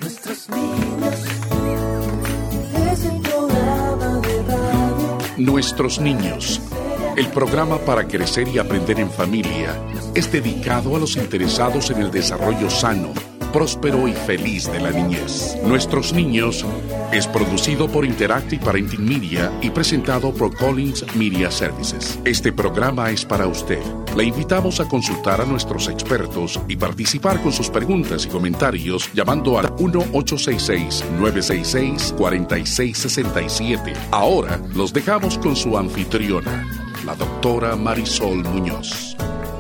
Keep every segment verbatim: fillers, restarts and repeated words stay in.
Nuestros niños, ese programa de radio. Nuestros niños, el programa para crecer y aprender en familia, es dedicado a los interesados en el desarrollo sano, próspero y feliz de la niñez. Nuestros niños es producido por Interactive Parenting Media y presentado por Collins Media Services. Este programa es para usted. Le invitamos a consultar a nuestros expertos y participar con sus preguntas y comentarios llamando al uno ocho seis seis, nueve seis seis, cuatro seis seis siete. Ahora los dejamos con su anfitriona, la doctora Marisol Muñoz.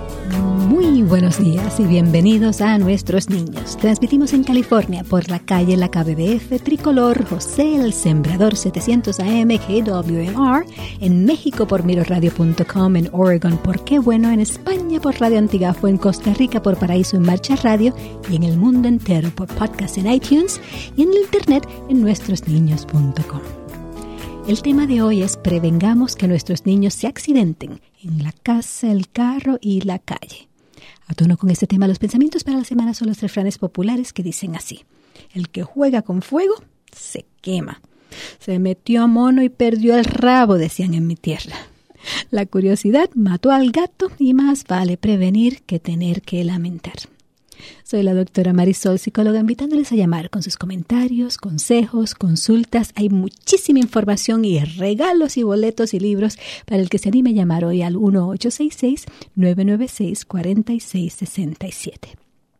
Muy buenos días y bienvenidos a Nuestros Niños. Transmitimos en California por la calle La K B B F Tricolor José el Sembrador setecientos A M K W M R, en México por miro radio punto com, en Oregon por Qué Bueno, en España por Radio Antigafo, en Costa Rica por Paraíso en Marcha Radio y en el mundo entero por podcast en iTunes y en el internet en nuestros niños punto com. El tema de hoy es prevengamos que nuestros niños se accidenten en la casa, el carro y la calle. A tono con este tema, los pensamientos para la semana son los refranes populares que dicen así: el que juega con fuego se quema. Se metió a mono y perdió el rabo, decían en mi tierra. La curiosidad mató al gato y más vale prevenir que tener que lamentar. Soy la doctora Marisol, psicóloga, invitándoles a llamar con sus comentarios, consejos, consultas. Hay muchísima información y regalos y boletos y libros para el que se anime a llamar hoy al uno ocho seis seis, nueve nueve seis, cuatro seis seis siete.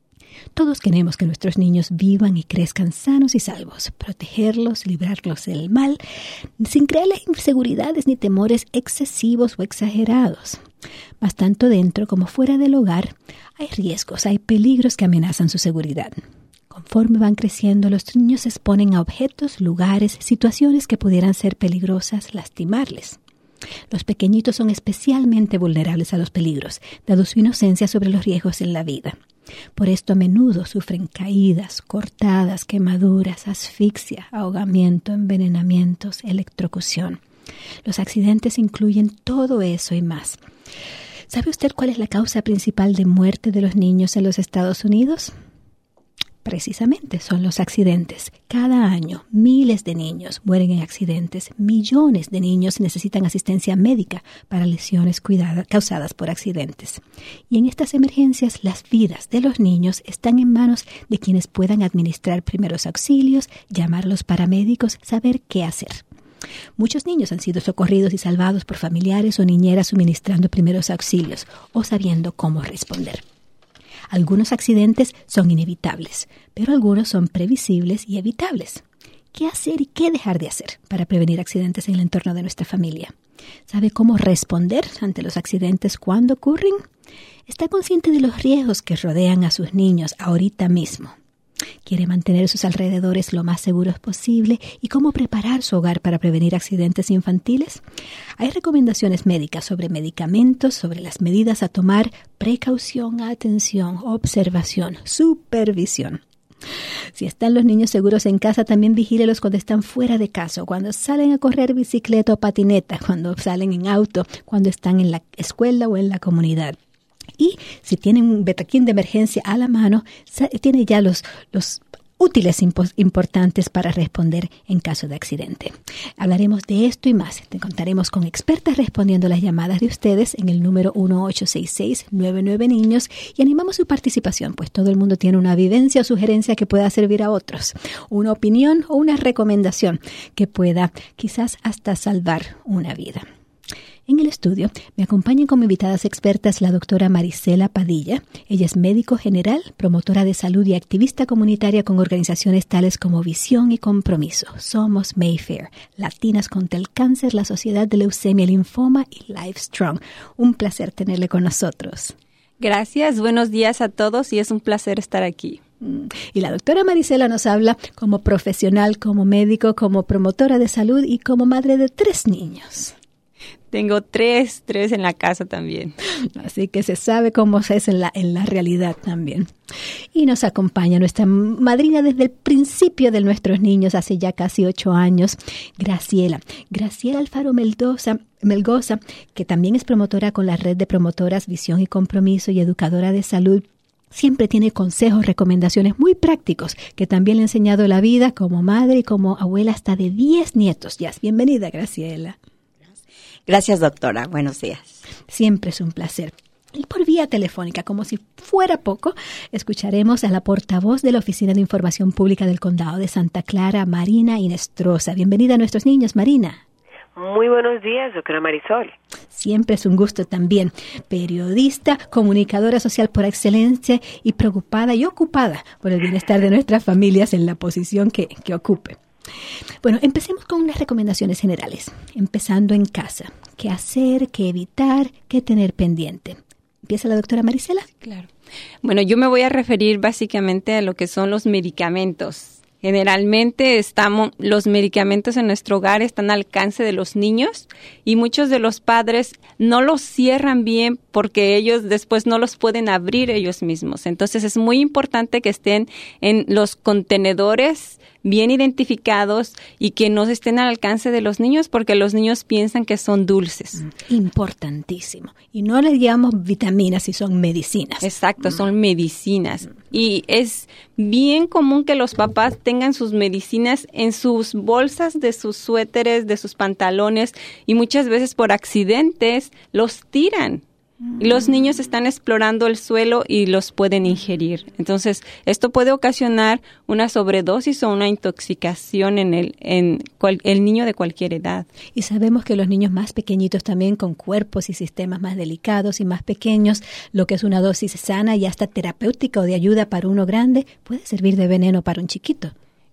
Todos queremos que nuestros niños vivan y crezcan sanos y salvos, protegerlos, librarlos del mal, sin crearles inseguridades ni temores excesivos o exagerados. Mas tanto dentro como fuera del hogar hay riesgos, hay peligros que amenazan su seguridad. Conforme van creciendo, los niños se exponen a objetos, lugares, situaciones que pudieran ser peligrosas, lastimarles. Los pequeñitos son especialmente vulnerables a los peligros, dado su inocencia sobre los riesgos en la vida. Por esto a menudo sufren caídas, cortadas, quemaduras, asfixia, ahogamiento, envenenamientos, electrocución. Los accidentes incluyen todo eso y más. ¿Sabe usted cuál es la causa principal de muerte de los niños en los Estados Unidos? Precisamente son los accidentes. Cada año miles de niños mueren en accidentes. Millones de niños necesitan asistencia médica para lesiones cuidadas, causadas por accidentes. Y en estas emergencias las vidas de los niños están en manos de quienes puedan administrar primeros auxilios, llamar a los paramédicos, saber qué hacer. Muchos niños han sido socorridos y salvados por familiares o niñeras suministrando primeros auxilios o sabiendo cómo responder. Algunos accidentes son inevitables, pero algunos son previsibles y evitables. ¿Qué hacer y qué dejar de hacer para prevenir accidentes en el entorno de nuestra familia? ¿Sabe cómo responder ante los accidentes cuando ocurren? ¿Está consciente de los riesgos que rodean a sus niños ahorita mismo? ¿Quiere mantener sus alrededores lo más seguros posible? ¿Y cómo preparar su hogar para prevenir accidentes infantiles? Hay recomendaciones médicas sobre medicamentos, sobre las medidas a tomar, precaución, atención, observación, supervisión. Si están los niños seguros en casa, también vigílelos cuando están fuera de casa, cuando salen a correr bicicleta o patineta, cuando salen en auto, cuando están en la escuela o en la comunidad. Y si tienen un betaquín de emergencia a la mano, tiene ya los, los útiles impo- importantes para responder en caso de accidente. Hablaremos de esto y más. Te contaremos con expertas respondiendo las llamadas de ustedes en el número uno ocho seis seis, nueve nueve niños y animamos su participación, pues todo el mundo tiene una vivencia o sugerencia que pueda servir a otros, una opinión o una recomendación que pueda quizás hasta salvar una vida. En el estudio me acompañan como invitadas expertas la doctora Marisela Padilla. Ella es médico general, promotora de salud y activista comunitaria con organizaciones tales como Visión y Compromiso, Somos Mayfair, Latinas contra el Cáncer, la Sociedad de Leucemia y Linfoma y Livestrong. Un placer tenerle con nosotros. Gracias, buenos días a todos y es un placer estar aquí. Y la doctora Marisela nos habla como profesional, como médico, como promotora de salud y como madre de tres niños. Tengo tres, tres en la casa también. Así que se sabe cómo es en la, en la realidad también. Y nos acompaña nuestra madrina desde el principio de nuestros niños, hace ya casi ocho años, Graciela. Graciela Alfaro Meldoza, Melgoza, que también es promotora con la red de promotoras Visión y Compromiso y educadora de salud siempre tiene consejos, recomendaciones muy prácticos que también le ha enseñado la vida como madre y como abuela hasta de diez nietos. Ya, bienvenida, Graciela. Gracias, doctora. Buenos días. Siempre es un placer. Y por vía telefónica, como si fuera poco, escucharemos a la portavoz de la Oficina de Información Pública del Condado de Santa Clara, Marina Inestrosa. Bienvenida a nuestros niños, Marina. Muy buenos días, doctora Marisol. Siempre es un gusto también. Periodista, comunicadora social por excelencia y preocupada y ocupada por el bienestar de nuestras familias en la posición que, que ocupe. Bueno, empecemos con unas recomendaciones generales, empezando en casa. ¿Qué hacer, qué evitar, qué tener pendiente? ¿Empieza la doctora Marisela? Claro. Bueno, yo me voy a referir básicamente a lo que son los medicamentos. Generalmente estamos, los medicamentos en nuestro hogar están al alcance de los niños y muchos de los padres no los cierran bien porque ellos después no los pueden abrir ellos mismos. Entonces es muy importante que estén en los contenedores bien identificados y que no estén al alcance de los niños porque los niños piensan que son dulces. Importantísimo. Y no les llamamos vitaminas si son medicinas. Exacto, son medicinas. Y es bien común que los papás tengan sus medicinas en sus bolsas de sus suéteres, de sus pantalones y muchas veces por accidentes los tiran. Y los niños están explorando el suelo y los pueden ingerir. Entonces, esto puede ocasionar una sobredosis o una intoxicación en el en cual, el niño de cualquier edad. Y sabemos que los niños más pequeñitos también con cuerpos y sistemas más delicados y más pequeños, lo que es una dosis sana y hasta terapéutica o de ayuda para uno grande, puede servir de veneno para un chiquito.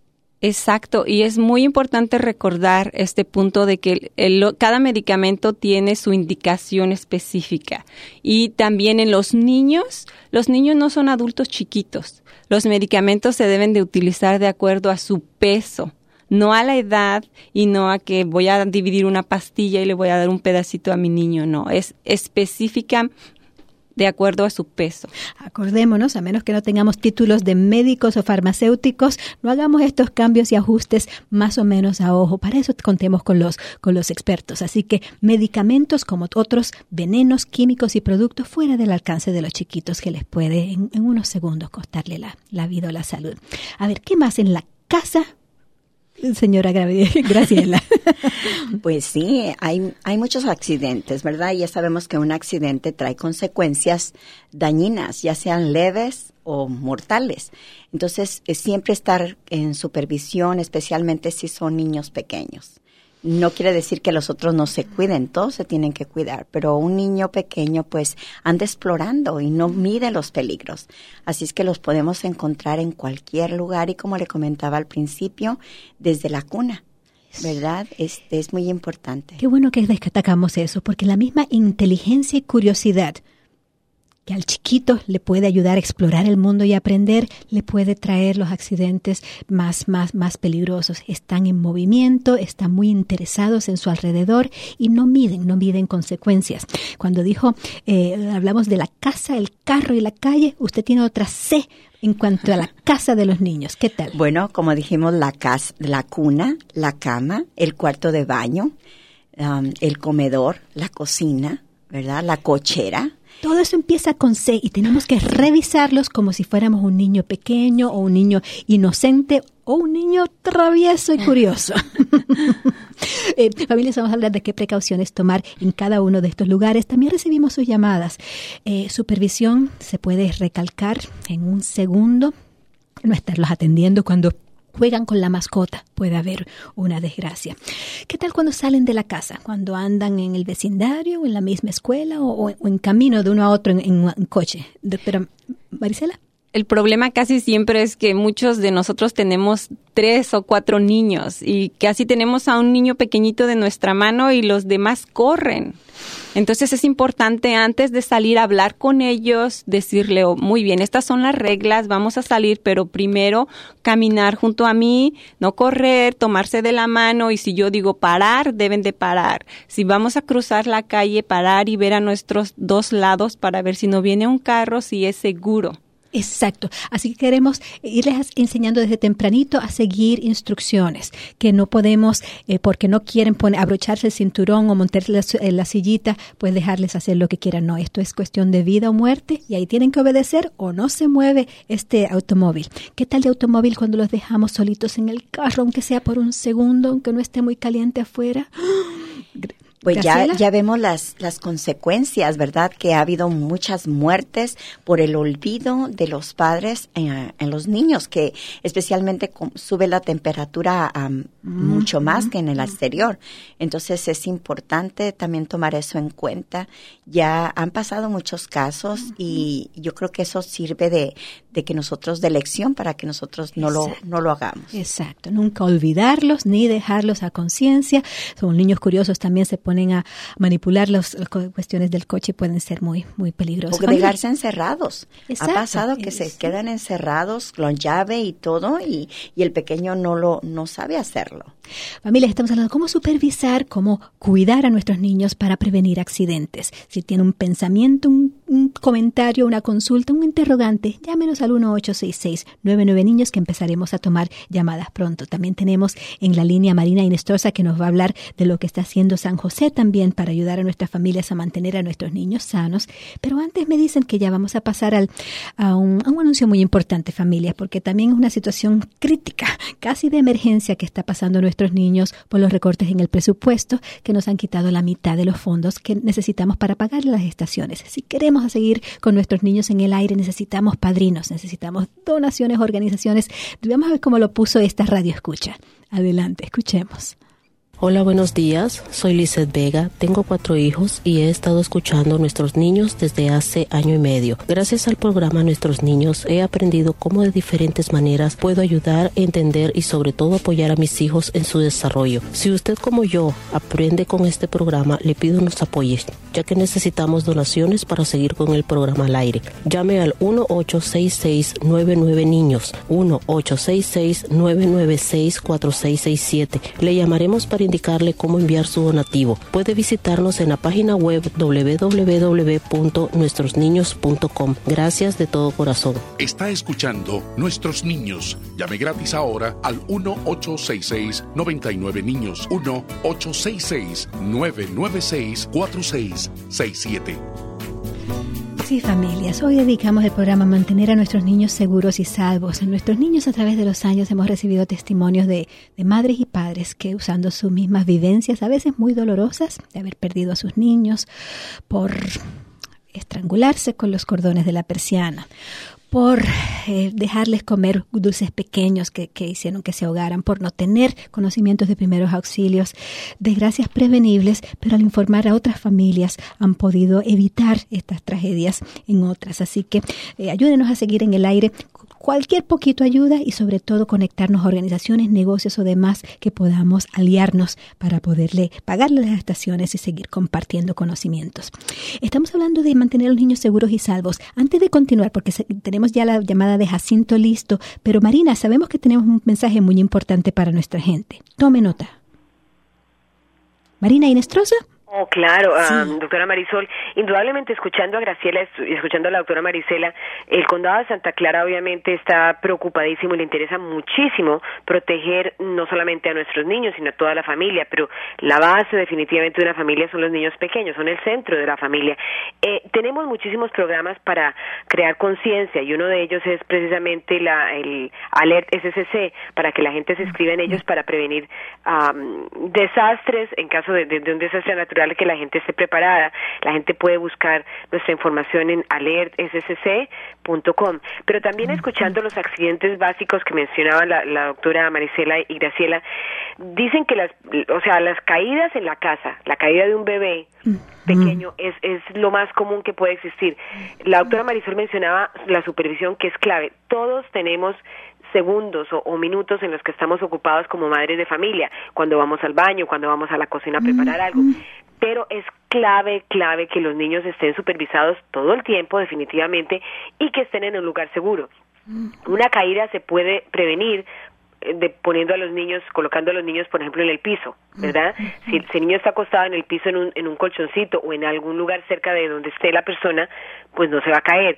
Exacto, y es muy importante recordar este punto de que el, el, cada medicamento tiene su indicación específica. Y también en los niños, los niños no son adultos chiquitos. Los medicamentos se deben de utilizar de acuerdo a su peso, no a la edad y no a que voy a dividir una pastilla y le voy a dar un pedacito a mi niño, no, es específica de acuerdo a su peso. Acordémonos, a menos que no tengamos títulos de médicos o farmacéuticos, no hagamos estos cambios y ajustes más o menos a ojo. Para eso contemos con los, con los expertos. Así que medicamentos como otros venenos, químicos y productos fuera del alcance de los chiquitos que les puede en, en unos segundos costarle la, la vida o la salud. A ver, ¿qué más en la casa? Señora Graciela. Pues sí, hay, hay muchos accidentes, ¿verdad? Ya sabemos que un accidente trae consecuencias dañinas, ya sean leves o mortales. Entonces, es siempre estar en supervisión, especialmente si son niños pequeños. No quiere decir que los otros no se cuiden, todos se tienen que cuidar, pero un niño pequeño pues anda explorando y no mide los peligros. Así es que los podemos encontrar en cualquier lugar y como le comentaba al principio, desde la cuna, ¿verdad? Este es muy importante. Qué bueno que destacamos eso, porque la misma inteligencia y curiosidad que al chiquito le puede ayudar a explorar el mundo y aprender, le puede traer los accidentes más, más, más peligrosos. Están en movimiento, están muy interesados en su alrededor y no miden, no miden consecuencias. Cuando dijo, eh, hablamos de la casa, el carro y la calle, usted tiene otra C en cuanto a la casa de los niños. ¿Qué tal? Bueno, como dijimos, la casa, la cuna, la cama, el cuarto de baño, um, el comedor, la cocina, ¿verdad? La cochera. Todo eso empieza con C y tenemos que revisarlos como si fuéramos un niño pequeño o un niño inocente o un niño travieso y curioso. eh, familias, vamos a hablar de qué precauciones tomar en cada uno de estos lugares. También recibimos sus llamadas. Eh, supervisión se puede recalcar en un segundo. No estarlos atendiendo cuando juegan con la mascota, puede haber una desgracia. ¿Qué tal cuando salen de la casa? Cuando andan en el vecindario, o en la misma escuela, o, o en camino de uno a otro en, en un coche. Doctora Marisela. El problema casi siempre es que muchos de nosotros tenemos tres o cuatro niños y casi tenemos a un niño pequeñito de nuestra mano y los demás corren. Entonces es importante antes de salir a hablar con ellos, decirle, oh, muy bien, estas son las reglas, vamos a salir, pero primero caminar junto a mí, no correr, tomarse de la mano y si yo digo parar, deben de parar. Si vamos a cruzar la calle, parar y ver a nuestros dos lados para ver si no viene un carro, si es seguro. Exacto. Así que queremos irles enseñando desde tempranito a seguir instrucciones, que no podemos, eh, porque no quieren poner, abrocharse el cinturón o montarse la, en la sillita, pues dejarles hacer lo que quieran. No, esto es cuestión de vida o muerte y ahí tienen que obedecer o no se mueve este automóvil. ¿Qué tal de automóvil cuando los dejamos solitos en el carro, aunque sea por un segundo, aunque no esté muy caliente afuera? Pues ya, ya vemos las, las consecuencias, ¿verdad? Que ha habido muchas muertes por el olvido de los padres en, en los niños, que especialmente sube la temperatura um, mm, mucho más mm, que en el exterior. Entonces es importante también tomar eso en cuenta. Ya han pasado muchos casos mm, y yo creo que eso sirve de, de que nosotros, de lección para que nosotros no lo, no lo hagamos. Exacto. Nunca olvidarlos ni dejarlos a conciencia. Son niños curiosos, también se ponen a manipular los, las cuestiones del coche y pueden ser muy muy peligrosos. O dejarse encerrados. Exacto. Ha pasado que es, se quedan encerrados con llave y todo y, y el pequeño no lo no sabe hacerlo. Familia, estamos hablando de cómo supervisar, cómo cuidar a nuestros niños para prevenir accidentes. Si tiene un pensamiento, un, un comentario, una consulta, un interrogante, llámenos al uno ocho seis seis nueve nueve niños que empezaremos a tomar llamadas pronto. También tenemos en la línea Marina Inestrosa que nos va a hablar de lo que está haciendo San José también para ayudar a nuestras familias a mantener a nuestros niños sanos. Pero antes me dicen que ya vamos a pasar al, a, un, a un anuncio muy importante, familias, porque también es una situación crítica, casi de emergencia que está pasando a nuestros niños por los recortes en el presupuesto que nos han quitado la mitad de los fondos que necesitamos para pagar las estaciones. Si queremos seguir con nuestros niños en el aire, necesitamos padrinos, necesitamos donaciones, organizaciones. Vamos a ver cómo lo puso esta radio escucha. Adelante, escuchemos. Hola, buenos días. Soy Lizeth Vega. Tengo cuatro hijos y he estado escuchando a nuestros niños desde hace año y medio. Gracias al programa Nuestros Niños he aprendido cómo de diferentes maneras puedo ayudar, entender y sobre todo apoyar a mis hijos en su desarrollo. Si usted como yo aprende con este programa, le pido nos apoye, ya que necesitamos donaciones para seguir con el programa al aire. Llame al uno ocho seis seis nueve nueve niños, uno ocho seis seis nueve nueve seis cuatro seis seis siete. Le llamaremos para indicarle cómo enviar su donativo. Puede visitarnos en la página web doble u doble u doble u punto nuestros niños punto com. Gracias de todo corazón. Está escuchando Nuestros Niños. Llame gratis ahora al uno ocho seis seis nueve nueve niños, uno ocho seis seis nueve nueve seis cuatro seis seis siete. Sí, familias, hoy dedicamos el programa a mantener a nuestros niños seguros y salvos. En nuestros niños a través de los años hemos recibido testimonios de, de madres y padres que usando sus mismas vivencias, a veces muy dolorosas, de haber perdido a sus niños por estrangularse con los cordones de la persiana, por eh, dejarles comer dulces pequeños que, que hicieron que se ahogaran, por no tener conocimientos de primeros auxilios, desgracias prevenibles, pero al informar a otras familias han podido evitar estas tragedias en otras. Así que eh, ayúdenos a seguir en el aire. Cualquier poquito ayuda y sobre todo conectarnos a organizaciones, negocios o demás que podamos aliarnos para poderle pagarle las estaciones y seguir compartiendo conocimientos. Estamos hablando de mantener a los niños seguros y salvos. Antes de continuar, porque tenemos ya la llamada de Jacinto listo, pero Marina, sabemos que tenemos un mensaje muy importante para nuestra gente. Tome nota. Marina Inestrosa. Oh, claro, Sí. um, doctora Marisol, indudablemente escuchando a Graciela y escuchando a la doctora Marisela, el condado de Santa Clara obviamente está preocupadísimo y le interesa muchísimo proteger no solamente a nuestros niños, sino a toda la familia, pero la base definitivamente de una familia son los niños pequeños, son el centro de la familia. Eh, tenemos muchísimos programas para crear conciencia y uno de ellos es precisamente la, el Alert S C C, para que la gente se inscriba en ellos para prevenir um, desastres en caso de, de, de un desastre natural, que la gente esté preparada. La gente puede buscar nuestra información en alert s c c punto com, pero también escuchando los accidentes básicos que mencionaban la, la doctora Marisela y Graciela, dicen que las, o sea, las caídas en la casa, la caída de un bebé pequeño es, es lo más común que puede existir. La doctora Marisol mencionaba la supervisión, que es clave. Todos tenemos segundos o, o minutos en los que estamos ocupados como madres de familia, cuando vamos al baño, cuando vamos a la cocina a preparar algo, pero es clave, clave que los niños estén supervisados todo el tiempo, definitivamente, y que estén en un lugar seguro. Una caída se puede prevenir de poniendo a los niños, colocando a los niños, por ejemplo, en el piso, ¿verdad? Si, si el niño está acostado en el piso, en un, en un colchoncito o en algún lugar cerca de donde esté la persona, pues no se va a caer.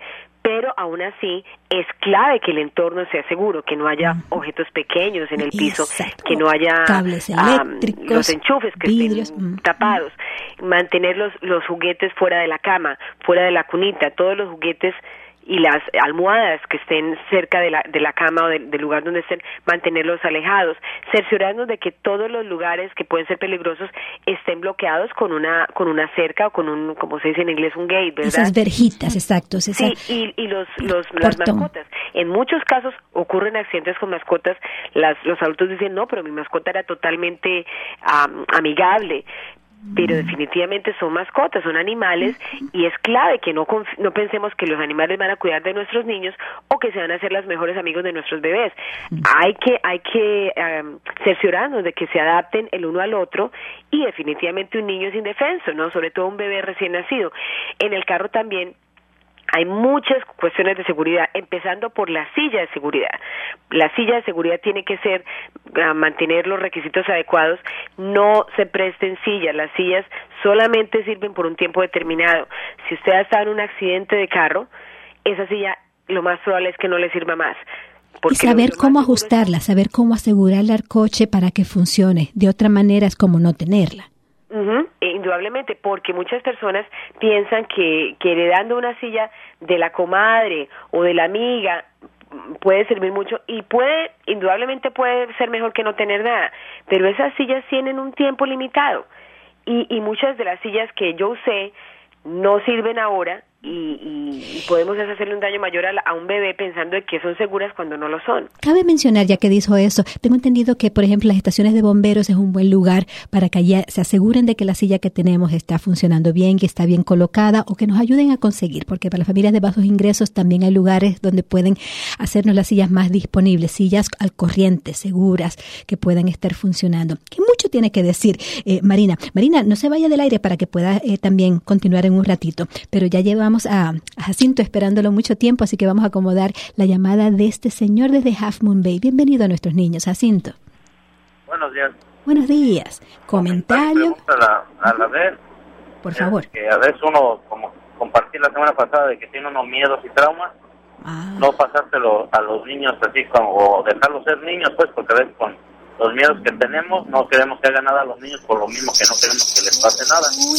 pero aún así es clave que el entorno sea seguro, que no haya objetos pequeños en el piso, Exacto. que no haya cables eléctricos, um, los enchufes que vidrios, estén mm. tapados, mantener los, los juguetes fuera de la cama, fuera de la cunita, todos los juguetes y las almohadas que estén cerca de la, de la cama o de, del lugar donde estén, mantenerlos alejados, cerciorarnos de que todos los lugares que pueden ser peligrosos estén bloqueados con una con una cerca o con un, como se dice en inglés, un gate, ¿verdad? Esas verjitas, exacto. Esa, sí, y, y los, los las mascotas. En muchos casos ocurren accidentes con mascotas, las, los adultos dicen, no, pero mi mascota era totalmente um, amigable. Pero definitivamente son mascotas, son animales, y es clave que no conf- no pensemos que los animales van a cuidar de nuestros niños o que se van a hacer los mejores amigos de nuestros bebés. Hay que hay que um, cerciorarnos de que se adapten el uno al otro, y definitivamente un niño es indefenso, ¿no? Sobre todo un bebé recién nacido. En el carro también hay muchas cuestiones de seguridad, empezando por la silla de seguridad. La silla de seguridad tiene que ser, uh, mantener los requisitos adecuados, no se presten sillas, las sillas solamente sirven por un tiempo determinado. Si usted ha estado en un accidente de carro, esa silla lo más probable es que no le sirva más. Y saber cómo ajustarla, saber cómo asegurarle al coche para que funcione, de otra manera es como no tenerla. Uh-huh. Indudablemente, porque muchas personas piensan que, que heredando una silla de la comadre o de la amiga puede servir mucho, y puede, indudablemente puede ser mejor que no tener nada, pero esas sillas tienen un tiempo limitado, y, y muchas de las sillas que yo usé no sirven ahora, y, y, y podemos hacerle un daño mayor a, la, a un bebé pensando de que son seguras cuando no lo son. Cabe mencionar, ya que dijo eso, tengo entendido que, por ejemplo, las estaciones de bomberos es un buen lugar para que allá se aseguren de que la silla que tenemos está funcionando bien, que está bien colocada, o que nos ayuden a conseguir, porque para las familias de bajos ingresos también hay lugares donde pueden hacernos las sillas más disponibles, sillas al corriente, seguras, que puedan estar funcionando. Que mucho tiene que decir, eh, Marina. Marina, no se vaya del aire para que pueda eh, también continuar en un ratito, pero ya llevamos a, a Jacinto esperándolo mucho tiempo, así que vamos a acomodar la llamada de este señor desde Half Moon Bay. Bienvenido a nuestros niños, Jacinto. Buenos días. Buenos días. Comentario. A la, a la vez. Por favor. Que a veces uno, como compartí la semana pasada, de que tiene unos miedos y traumas, ah. no pasárselo a los niños así, como, o dejarlos ser niños, pues, porque a veces con los miedos que tenemos, no queremos que hagan nada a los niños, por lo mismo que no queremos que les pase nada. Uy,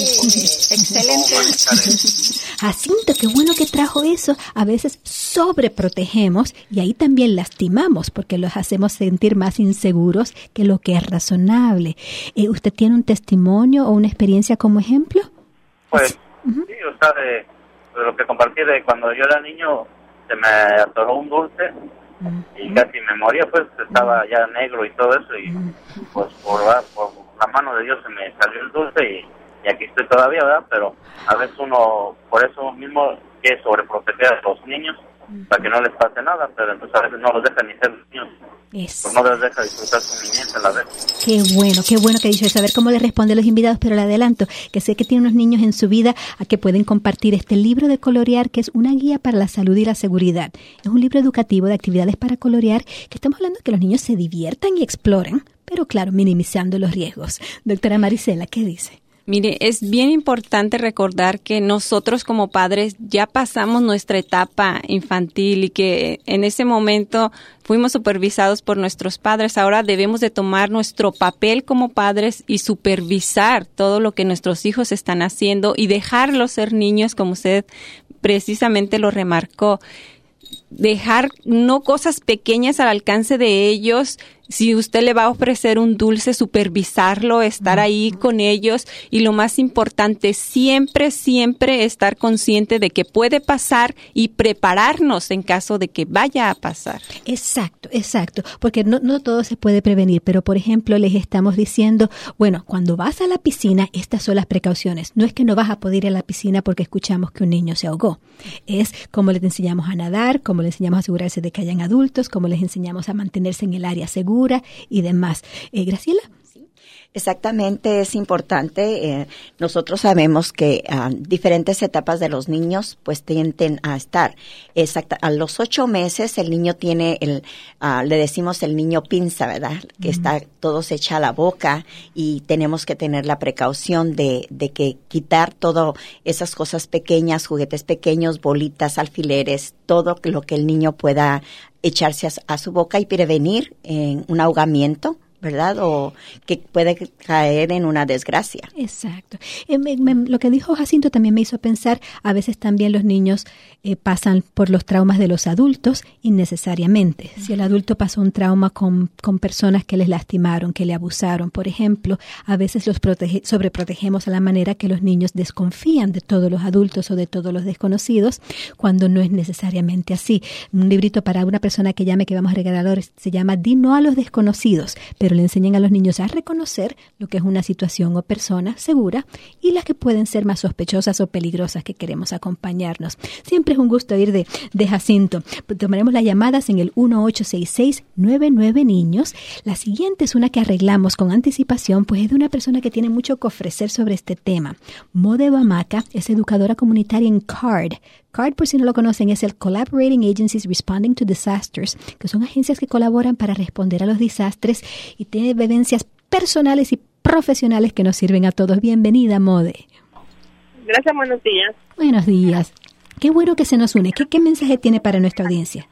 excelente. Jacinto, qué bueno que trajo eso. A veces sobreprotegemos y ahí también lastimamos porque los hacemos sentir más inseguros que lo que es razonable. Eh, ¿Usted tiene un testimonio o una experiencia como ejemplo? Pues, uh-huh. sí, o sea, de, de lo que compartí de cuando yo era niño, se me atoró un dulce y casi me moría, pues estaba ya negro y todo eso, y pues por, por la mano de Dios se me salió el dulce y, y aquí estoy todavía, ¿verdad? Pero a veces uno por eso mismo quiere sobreproteger a los niños para que no les pase nada, pero entonces a veces no los dejan ni ser niños. Pues no les deja disfrutar su niñez a la vez. Qué bueno, qué bueno que ha dicho eso. A ver cómo le responde a los invitados, pero le adelanto que sé que tiene unos niños en su vida a que pueden compartir este libro de colorear, que es una guía para la salud y la seguridad. Es un libro educativo de actividades para colorear, que estamos hablando de que los niños se diviertan y exploren, pero claro, minimizando los riesgos. Doctora Marisela, ¿qué dice? Mire, es bien importante recordar que nosotros como padres ya pasamos nuestra etapa infantil y que en ese momento fuimos supervisados por nuestros padres. Ahora debemos de tomar nuestro papel como padres y supervisar todo lo que nuestros hijos están haciendo y dejarlos ser niños, como usted precisamente lo remarcó. Dejar no cosas pequeñas al alcance de ellos. Si usted le va a ofrecer un dulce, supervisarlo, estar ahí con ellos y lo más importante, siempre, siempre estar consciente de que puede pasar y prepararnos en caso de que vaya a pasar. Exacto, exacto, porque no, no todo se puede prevenir, pero por ejemplo les estamos diciendo, bueno, cuando vas a la piscina, estas son las precauciones. No es que no vas a poder ir a la piscina porque escuchamos que un niño se ahogó. Es como les enseñamos a nadar, como les enseñamos a asegurarse de que hayan adultos, como les enseñamos a mantenerse en el área segura y demás. Eh, Graciela. Sí. Exactamente, es importante. Eh, nosotros sabemos que uh, diferentes etapas de los niños pues tienden a estar. Exacta, a los ocho meses el niño tiene, el uh, le decimos el niño pinza, ¿verdad? Que mm. está todo se echa a la boca y tenemos que tener la precaución de, de que quitar todo esas cosas pequeñas, juguetes pequeños, bolitas, alfileres, todo lo que el niño pueda echarse a, a su boca y prevenir en un ahogamiento, ¿verdad? O que puede caer en una desgracia. Exacto. Eh, me, me, lo que dijo Jacinto también me hizo pensar, a veces también los niños eh, pasan por los traumas de los adultos innecesariamente. Uh-huh. Si el adulto pasó un trauma con, con personas que les lastimaron, que le abusaron, por ejemplo, a veces los protege, sobreprotegemos a la manera que los niños desconfían de todos los adultos o de todos los desconocidos, cuando no es necesariamente así. Un librito para una persona que llame, que vamos a regalar, se llama Di no a los desconocidos, pero le enseñan a los niños a reconocer lo que es una situación o persona segura y las que pueden ser más sospechosas o peligrosas que queremos acompañarnos. Siempre es un gusto ir de, de Jacinto. Tomaremos las llamadas en el uno ocho seis seis nueve nueve niños. La siguiente es una que arreglamos con anticipación, pues es de una persona que tiene mucho que ofrecer sobre este tema. Mode Bamaka es educadora comunitaria en C A R D. C A R D, por si no lo conocen, es el Collaborating Agencies Responding to Disasters, que son agencias que colaboran para responder a los desastres y tiene vivencias personales y profesionales que nos sirven a todos. Bienvenida, Mode. Gracias, buenos días. Buenos días. Qué bueno que se nos une. ¿Qué, qué mensaje tiene para nuestra audiencia?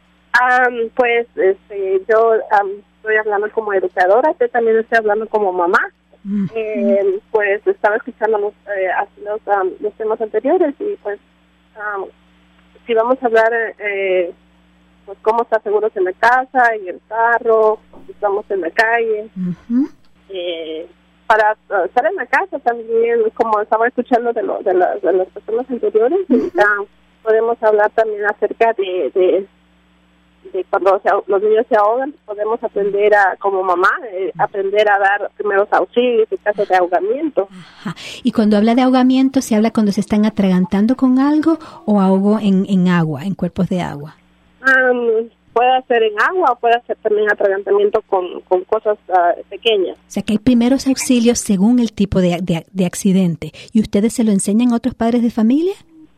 Um, pues este, yo um, estoy hablando como educadora, yo también estoy hablando como mamá. Mm-hmm. Eh, pues estaba escuchando los, eh, los, um, los temas anteriores y pues um, si vamos a hablar eh, pues cómo estar seguros en la casa y el carro, si estamos en la calle. Mm-hmm. eh, para uh, estar en la casa también, como estaba escuchando de, lo, de, la, de las personas anteriores, uh-huh. y, uh, podemos hablar también acerca de, de, de cuando se, los niños se ahogan, podemos aprender a, como mamá, eh, aprender a dar primeros auxilios en caso de ahogamiento. Ajá. Y cuando habla de ahogamiento, ¿se habla cuando se están atragantando con algo o ahogo en, en agua, en cuerpos de agua? Um, puede ser en agua o puede ser también atragantamiento con, con cosas uh, pequeñas. O sea que hay primeros auxilios según el tipo de, de, de accidente. ¿Y ustedes se lo enseñan a otros padres de familia?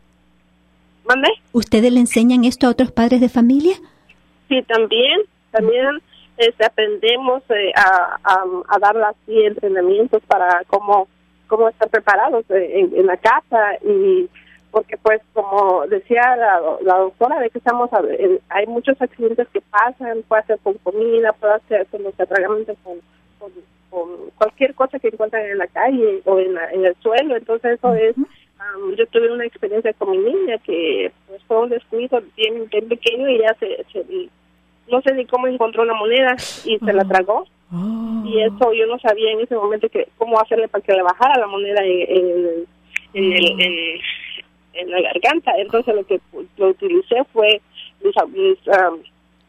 ¿Mande? ¿Ustedes le enseñan esto a otros padres de familia? Sí, también. También este, aprendemos eh, a, a, a dar así entrenamientos para cómo, cómo estar preparados en, en la casa y... porque pues como decía la, la doctora, de que estamos a, eh, hay muchos accidentes que pasan, puede ser con comida, puede ser con los atragantamientos con, con, con cualquier cosa que encuentran en la calle o en, la, en el suelo. Entonces eso uh-huh. es, um, yo tuve una experiencia con mi niña que pues fue un descuido bien, bien pequeño y ya se, se no sé ni cómo encontró una moneda y uh-huh. se la tragó. Oh. Y eso yo no sabía en ese momento que cómo hacerle para que le bajara la moneda en, en, en, en el... En, en la garganta. Entonces lo que lo utilicé fue mis, mis, um,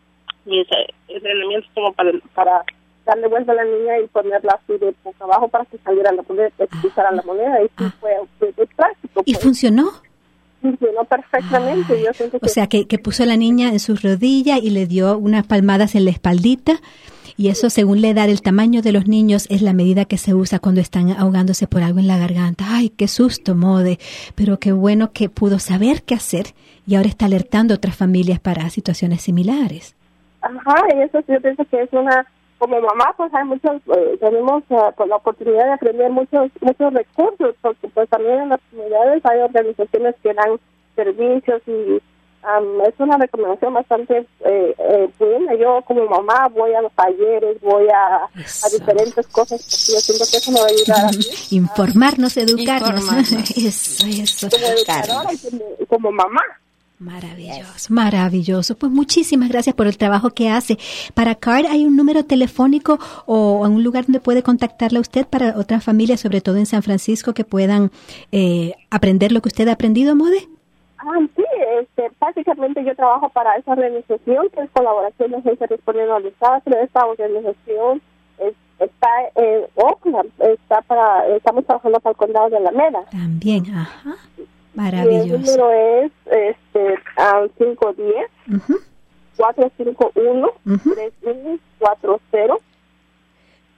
mis uh, entrenamientos como para para darle vuelta a la niña y ponerla así de boca abajo para que saliera la moneda, expulsara la moneda y sí ah. fue, fue, fue práctico. ¿Y pues. funcionó? Funcionó perfectamente. Ay. Yo siento o que sea que, que puso a la niña en sus rodillas y le dio unas palmadas en la espaldita. Y eso, según la edad, el tamaño de los niños es la medida que se usa cuando están ahogándose por algo en la garganta. ¡Ay, qué susto, Mode! Pero qué bueno que pudo saber qué hacer y ahora está alertando a otras familias para situaciones similares. Ajá, y eso yo pienso que es una... Como mamá, pues hay muchos... Eh, tenemos uh, pues, la oportunidad de aprender muchos muchos recursos, porque pues también en las comunidades hay organizaciones que dan servicios y... Um, es una recomendación bastante eh, eh, buena. Yo como mamá voy a los talleres, voy a, a diferentes cosas, porque yo siento que eso me va a ayudar a mí. Informarnos, educarnos. Informarnos. Eso, eso. Como educadora y como, como mamá. Maravilloso, maravilloso. Pues muchísimas gracias por el trabajo que hace. Para C A R D, ¿hay un número telefónico o un lugar donde puede contactarla usted para otras familias, sobre todo en San Francisco, que puedan eh, aprender lo que usted ha aprendido, Mode? Ah, sí, este, básicamente yo trabajo para esa organización que es Colaboración de Agencias Respondiendo al Desastre. Esta organización es, está en Oakland, está para, estamos trabajando para el condado de Alameda. También, ajá, maravilloso. Y el número es este, um, cinco uno cero, cuatro cinco uno, tres uno cuatro cero.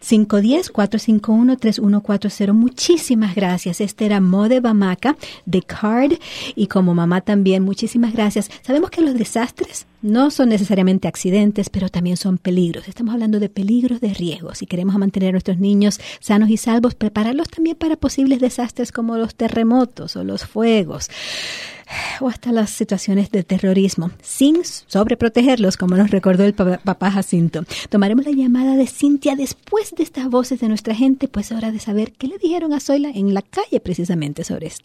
cinco uno cero, cuatro cinco uno, tres uno cuatro cero. Muchísimas gracias. Este era Mode Bamaca de C A R D y como mamá también, muchísimas gracias. Sabemos que los desastres no son necesariamente accidentes, pero también son peligros. Estamos hablando de peligros de riesgo. Si queremos mantener a nuestros niños sanos y salvos, prepararlos también para posibles desastres como los terremotos o los fuegos o hasta las situaciones de terrorismo, sin sobreprotegerlos, como nos recordó el papá Jacinto. Tomaremos la llamada de Cintia después de estas voces de nuestra gente, pues es hora de saber qué le dijeron a Zoila en la calle precisamente sobre esto.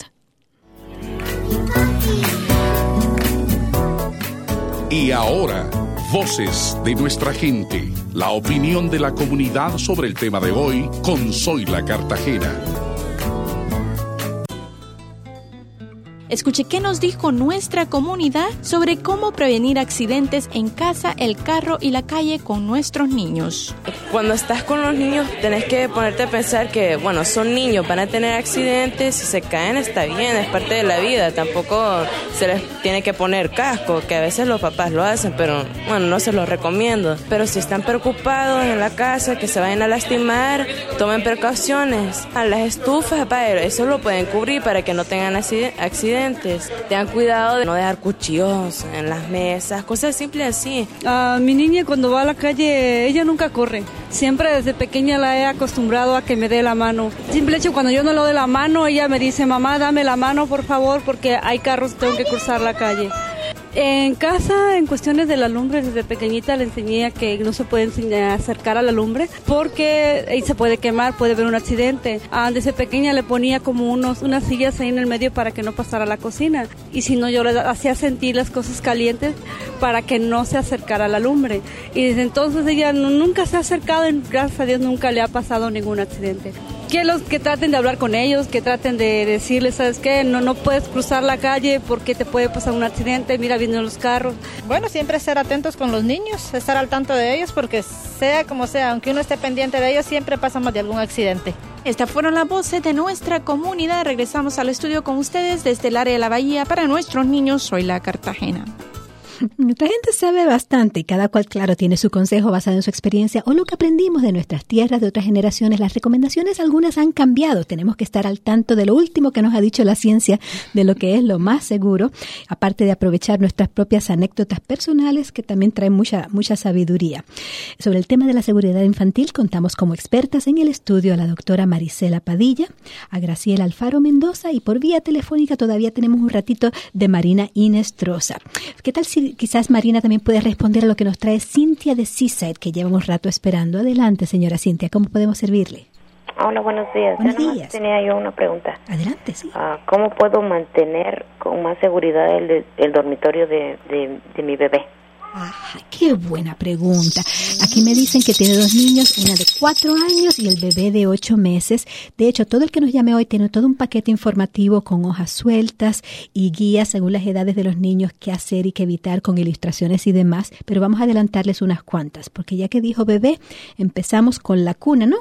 Y ahora, voces de nuestra gente, la opinión de la comunidad sobre el tema de hoy con Zoila Cartagena. Escuche qué nos dijo nuestra comunidad sobre cómo prevenir accidentes en casa, el carro y la calle con nuestros niños. Cuando estás con los niños tenés que ponerte a pensar que, bueno, son niños, van a tener accidentes, si se caen está bien, es parte de la vida, tampoco se les tiene que poner casco, que a veces los papás lo hacen, pero bueno, no se los recomiendo. Pero si están preocupados en la casa, que se vayan a lastimar, tomen precauciones. A las estufas, padre, eso lo pueden cubrir para que no tengan accidentes. Tengan cuidado de no dejar cuchillos en las mesas, cosas simples así. Uh, mi niña cuando va a la calle, ella nunca corre. Siempre desde pequeña la he acostumbrado a que me dé la mano. Simple hecho, cuando yo no le doy la mano, ella me dice, mamá, dame la mano, por favor, porque hay carros, tengo que cruzar la calle. En casa, en cuestiones de la lumbre, desde pequeñita le enseñé a que no se puede enseñar a acercar a la lumbre porque ahí se puede quemar, puede haber un accidente. Ah, desde pequeña le ponía como unos, unas sillas ahí en el medio para que no pasara a la cocina. Y si no, yo le hacía sentir las cosas calientes para que no se acercara a la lumbre. Y desde entonces ella no, nunca se ha acercado y gracias a Dios nunca le ha pasado ningún accidente. Que los que traten de hablar con ellos, que traten de decirles, ¿sabes qué? No, no puedes cruzar la calle porque te puede pasar un accidente, mira, vienen los carros. Bueno, siempre ser atentos con los niños, estar al tanto de ellos, porque sea como sea, aunque uno esté pendiente de ellos, siempre pasamos de algún accidente. Estas fueron las voces de nuestra comunidad. Regresamos al estudio con ustedes desde el área de la Bahía para nuestros niños. Zoila Cartagena. Nuestra gente sabe bastante y cada cual, claro, tiene su consejo basado en su experiencia o lo que aprendimos de nuestras tierras, de otras generaciones. Las recomendaciones, algunas han cambiado. Tenemos que estar al tanto de lo último que nos ha dicho la ciencia, de lo que es lo más seguro, aparte de aprovechar nuestras propias anécdotas personales que también traen mucha, mucha sabiduría. Sobre el tema de la seguridad infantil, contamos como expertas en el estudio a la doctora Marisela Padilla, a Graciela Alfaro Mendoza y por vía telefónica todavía tenemos un ratito de Marina Inestrosa. ¿Qué tal si quizás Marina también puede responder a lo que nos trae Cintia de Seaside, que llevamos rato esperando? Adelante, señora Cintia, ¿cómo podemos servirle? Hola, buenos días. Buenos días. Tenía yo una pregunta. Adelante, sí. Uh, ¿Cómo puedo mantener con más seguridad el, el dormitorio de, de, de mi bebé? Ah, qué buena pregunta. Aquí me dicen que tiene dos niños, una de cuatro años y el bebé de ocho meses. De hecho, todo el que nos llame hoy tiene todo un paquete informativo con hojas sueltas y guías según las edades de los niños, qué hacer y qué evitar con ilustraciones y demás. Pero vamos a adelantarles unas cuantas, porque ya que dijo bebé, empezamos con la cuna, ¿no?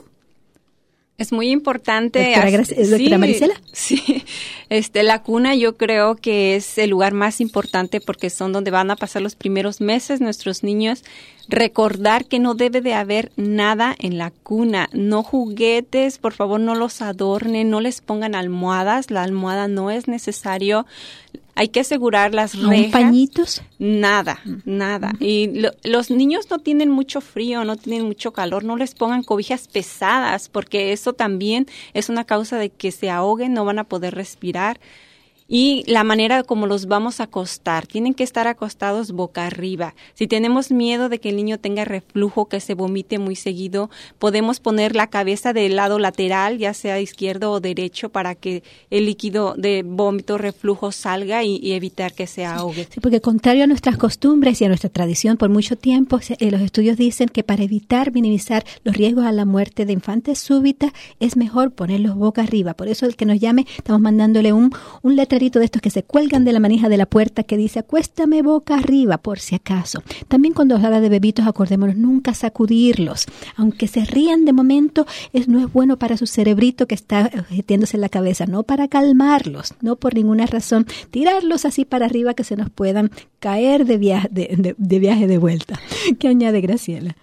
Es muy importante. Doctora, Gracia, doctora sí, Marisela. Sí, este, la cuna yo creo que es el lugar más importante porque son donde van a pasar los primeros meses nuestros niños. Recordar que no debe de haber nada en la cuna, no juguetes, por favor no los adornen, no les pongan almohadas, la almohada no es necesario. Hay que asegurar las rejas. ¿Pañitos? Nada, nada. Uh-huh. Y lo, los niños no tienen mucho frío, no tienen mucho calor, no les pongan cobijas pesadas porque eso también es una causa de que se ahoguen, no van a poder respirar. Y la manera como los vamos a acostar, tienen que estar acostados boca arriba. Si tenemos miedo de que el niño tenga reflujo, que se vomite muy seguido, podemos poner la cabeza del lado lateral, ya sea izquierdo o derecho, para que el líquido de vómito, reflujo salga y, y evitar que se ahogue. Sí, porque contrario a nuestras costumbres y a nuestra tradición, por mucho tiempo eh, los estudios dicen que para evitar, minimizar los riesgos a la muerte de infantes súbitas, es mejor ponerlos boca arriba. Por eso el que nos llame, estamos mandándole un, un letrero de estos que se cuelgan de la manija de la puerta que dice acuéstame boca arriba por si acaso. También cuando habla de bebitos, acordémonos nunca sacudirlos. Aunque se rían de momento, es, no es bueno para su cerebrito que está metiéndose en la cabeza, no para calmarlos, no por ninguna razón. Tirarlos así para arriba que se nos puedan caer de viaje de, de, de, viaje de vuelta. ¿Qué añade Graciela?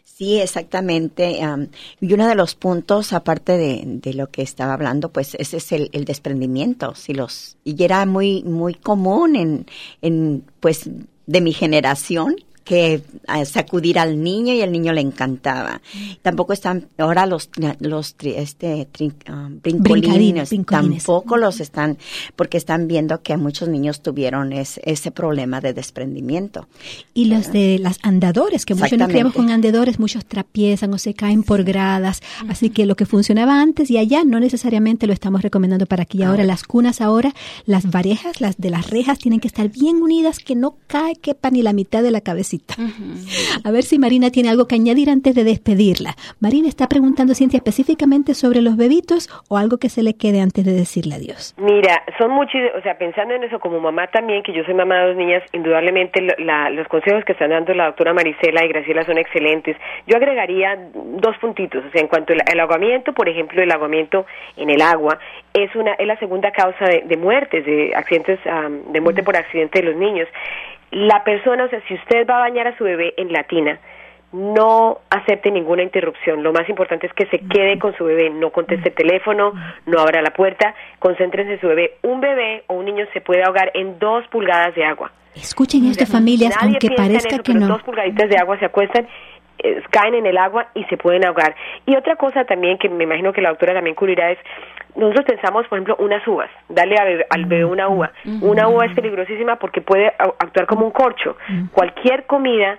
Sí, exactamente. Um, y uno de los puntos, aparte de, de lo que estaba hablando, pues ese es el, el desprendimiento. Si los, y era muy, muy común en, en, pues, de mi generación, que uh, sacudir al niño y al niño le encantaba. Tampoco están, ahora los, los tri, este, tri, um, brincolines, tampoco los están, porque están viendo que muchos niños tuvieron ese, ese problema de desprendimiento. Y los de las andadores, que muchos nos criamos con andadores, muchos trapiezan o se caen por gradas, uh-huh. Así que lo que funcionaba antes y allá no necesariamente lo estamos recomendando para aquí. Ahora uh-huh. Las cunas ahora, las varejas, las de las rejas tienen que estar bien unidas, que no cae, quepa ni la mitad de la cabecita. Uh-huh. A ver si Marina tiene algo que añadir antes de despedirla. Marina está preguntando, Cintia, específicamente sobre los bebitos o algo que se le quede antes de decirle adiós. Mira, son muchos, o sea, pensando en eso como mamá también, que yo soy mamá de dos niñas, indudablemente la, los consejos que están dando la doctora Marisela y Graciela son excelentes. Yo agregaría dos puntitos, o sea, en cuanto al el ahogamiento, por ejemplo, el ahogamiento en el agua es una es la segunda causa de, de muertes, de accidentes, um, de muerte por accidente de los niños. La persona, o sea, si usted va a bañar a su bebé en la tina, no acepte ninguna interrupción. Lo más importante es que se quede con su bebé, no conteste el teléfono, no abra la puerta, concéntrense en su bebé. Un bebé o un niño se puede ahogar en dos pulgadas de agua. Escuchen esto, familias, Nadie aunque parezca eso, que pero no. Dos pulgaditas de agua se acuestan, eh, caen en el agua y se pueden ahogar. Y otra cosa también que me imagino que la doctora también cubrirá es, nosotros pensamos, por ejemplo, unas uvas, darle a bebé, al bebé una uva. Uh-huh. Una uva es peligrosísima porque puede actuar como un corcho. Uh-huh. Cualquier comida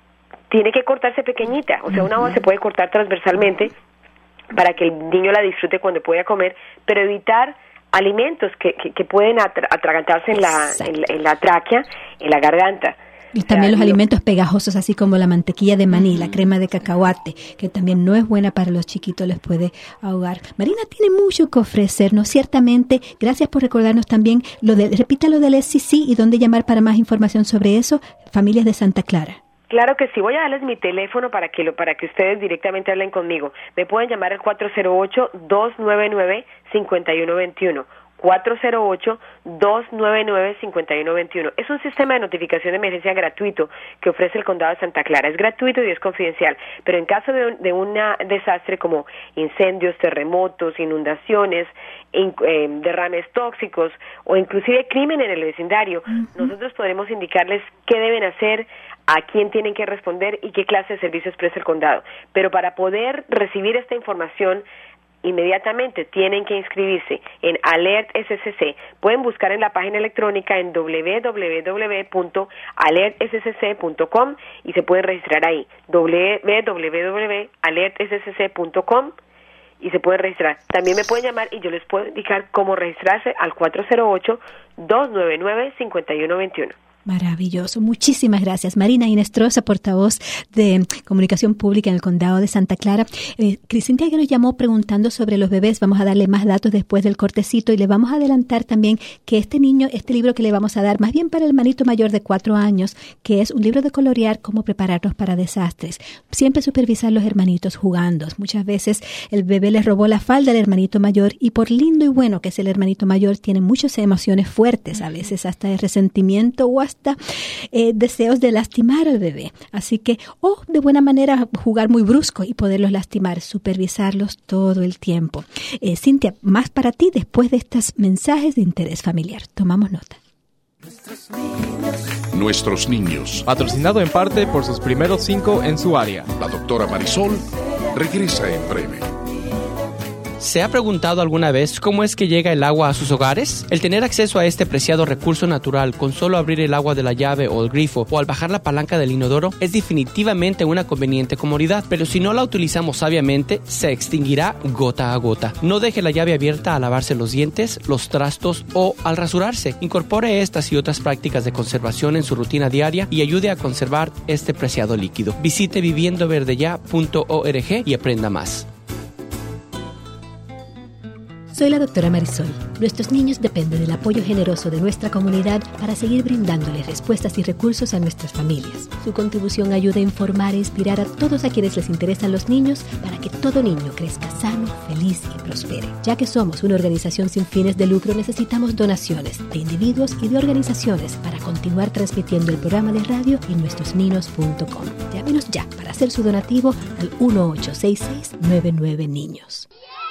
tiene que cortarse pequeñita, o sea, una uva se puede cortar transversalmente para que el niño la disfrute cuando pueda comer, pero evitar alimentos que, que, que pueden atra- atragantarse en la, en, la, en la tráquea, en la garganta. Y también los alimentos pegajosos, así como la mantequilla de maní, uh-huh. La crema de cacahuate, que también no es buena para los chiquitos, les puede ahogar. Marina tiene mucho que ofrecernos, ciertamente. Gracias por recordarnos también, lo de, repita lo del S C C y dónde llamar para más información sobre eso, Familias de Santa Clara. Claro que sí, voy a darles mi teléfono para que lo para que ustedes directamente hablen conmigo. Me pueden llamar al cuatro cero ocho, dos nueve nueve, cinco uno dos uno. cuatro cero ocho, dos nueve nueve, cinco uno dos uno. Es un sistema de notificación de emergencia gratuito que ofrece el Condado de Santa Clara. Es gratuito y es confidencial, pero en caso de un de una desastre como incendios, terremotos, inundaciones, in, eh, derrames tóxicos o inclusive crimen en el vecindario, uh-huh. Nosotros podremos indicarles qué deben hacer, a quién tienen que responder y qué clase de servicios presta el condado. Pero para poder recibir esta información inmediatamente tienen que inscribirse en Alert S C C. Pueden buscar en la página electrónica en doble u doble u doble u punto alert s c c punto com y se pueden registrar ahí, doble u doble u doble u punto alert s c c punto com, y se pueden registrar. También me pueden llamar y yo les puedo indicar cómo registrarse al cuatro cero ocho, dos nueve nueve, cinco uno dos uno. Maravilloso. Muchísimas gracias. Marina Inestrosa, portavoz de Comunicación Pública en el Condado de Santa Clara. Eh, Cintia que nos llamó preguntando sobre los bebés. Vamos a darle más datos después del cortecito y le vamos a adelantar también que este niño, este libro que le vamos a dar, más bien para el hermanito mayor de cuatro años, que es un libro de colorear, cómo prepararnos para desastres. Siempre supervisar los hermanitos jugando. Muchas veces el bebé les robó la falda al hermanito mayor y por lindo y bueno que es el hermanito mayor, tiene muchas emociones fuertes, a veces hasta de resentimiento o hasta Eh, deseos de lastimar al bebé. Así que, o oh, de buena manera jugar muy brusco y poderlos lastimar, supervisarlos todo el tiempo. Eh, Cintia, más para ti después de estos mensajes de interés familiar. Tomamos nota. Nuestros niños. Patrocinado en parte por sus primeros cinco en su área. La doctora Marisol regresa en breve. ¿Se ha preguntado alguna vez cómo es que llega el agua a sus hogares? El tener acceso a este preciado recurso natural con solo abrir el agua de la llave o el grifo o al bajar la palanca del inodoro es definitivamente una conveniente comodidad, pero si no la utilizamos sabiamente, se extinguirá gota a gota. No deje la llave abierta al lavarse los dientes, los trastos o al rasurarse. Incorpore estas y otras prácticas de conservación en su rutina diaria y ayude a conservar este preciado líquido. Visite viviendo verde ya punto org y aprenda más. Soy la doctora Marisol. Nuestros niños dependen del apoyo generoso de nuestra comunidad para seguir brindándoles respuestas y recursos a nuestras familias. Su contribución ayuda a informar e inspirar a todos a quienes les interesan los niños para que todo niño crezca sano, feliz y prospere. Ya que somos una organización sin fines de lucro, necesitamos donaciones de individuos y de organizaciones para continuar transmitiendo el programa de radio en nuestros niños punto com. Llámenos ya para hacer su donativo al uno ocho seis seis nueve nueve niños.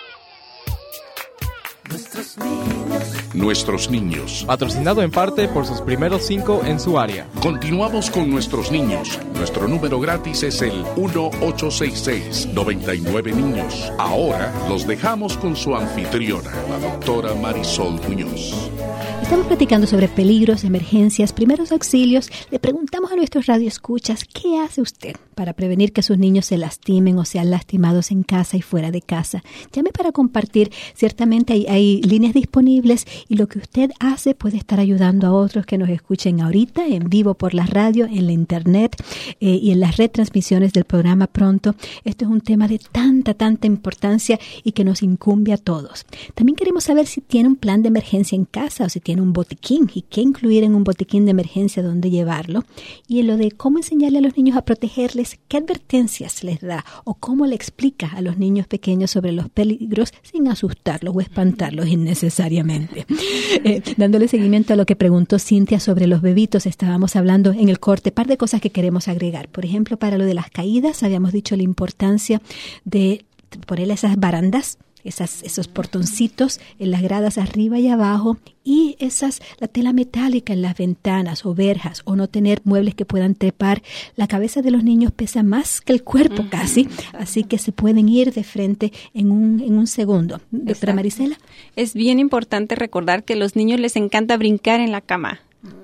Nuestros niños. Nuestros niños. Patrocinado en parte por sus primeros cinco en su área. Continuamos con Nuestros niños. Nuestro número gratis es el uno ocho seis seis nueve nueve niños. Ahora los dejamos con su anfitriona, la doctora Marisol Muñoz. Estamos platicando sobre peligros, emergencias, primeros auxilios. Le preguntamos a nuestros radioescuchas, ¿qué hace usted para prevenir que sus niños se lastimen o sean lastimados en casa y fuera de casa? Llame para compartir. Ciertamente hay, hay líneas disponibles y lo que usted hace puede estar ayudando a otros que nos escuchen ahorita en vivo por la radio, en la internet eh, y en las retransmisiones del programa pronto. Esto es un tema de tanta, tanta importancia y que nos incumbe a todos. También queremos saber si tiene un plan de emergencia en casa o si tiene un botiquín y qué incluir en un botiquín de emergencia, dónde llevarlo, y en lo de cómo enseñarle a los niños a protegerles, qué advertencias les da o cómo le explica a los niños pequeños sobre los peligros sin asustarlos o espantarlos innecesariamente. Eh, dándole seguimiento a lo que preguntó Cintia sobre los bebitos, estábamos hablando en el corte, par de cosas que queremos agregar. Por ejemplo, para lo de las caídas, habíamos dicho la importancia de ponerle esas barandas, Esas, esos portoncitos en las gradas arriba y abajo, y esas, la tela metálica en las ventanas o verjas, o no tener muebles que puedan trepar. La cabeza de los niños pesa más que el cuerpo uh-huh. casi, así que se pueden ir de frente en un, en un segundo. Doctora Marisela. Es bien importante recordar que a los niños les encanta brincar en la cama.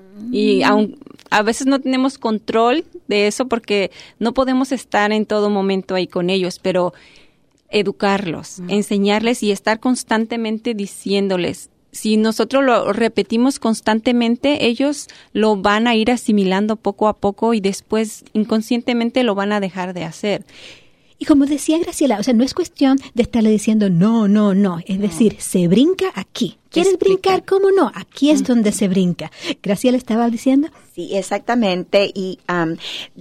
Y aun, a veces no tenemos control de eso porque no podemos estar en todo momento ahí con ellos, pero educarlos, uh-huh. enseñarles y estar constantemente diciéndoles. Si nosotros lo repetimos constantemente, ellos lo van a ir asimilando poco a poco y después inconscientemente lo van a dejar de hacer. Y como decía Graciela, o sea, no es cuestión de estarle diciendo no, no, no. Es no. decir, se brinca aquí. ¿Quieres Explica. brincar? ¿Cómo no? Aquí es uh-huh. donde se brinca. Graciela estaba diciendo. Sí, exactamente. Y um,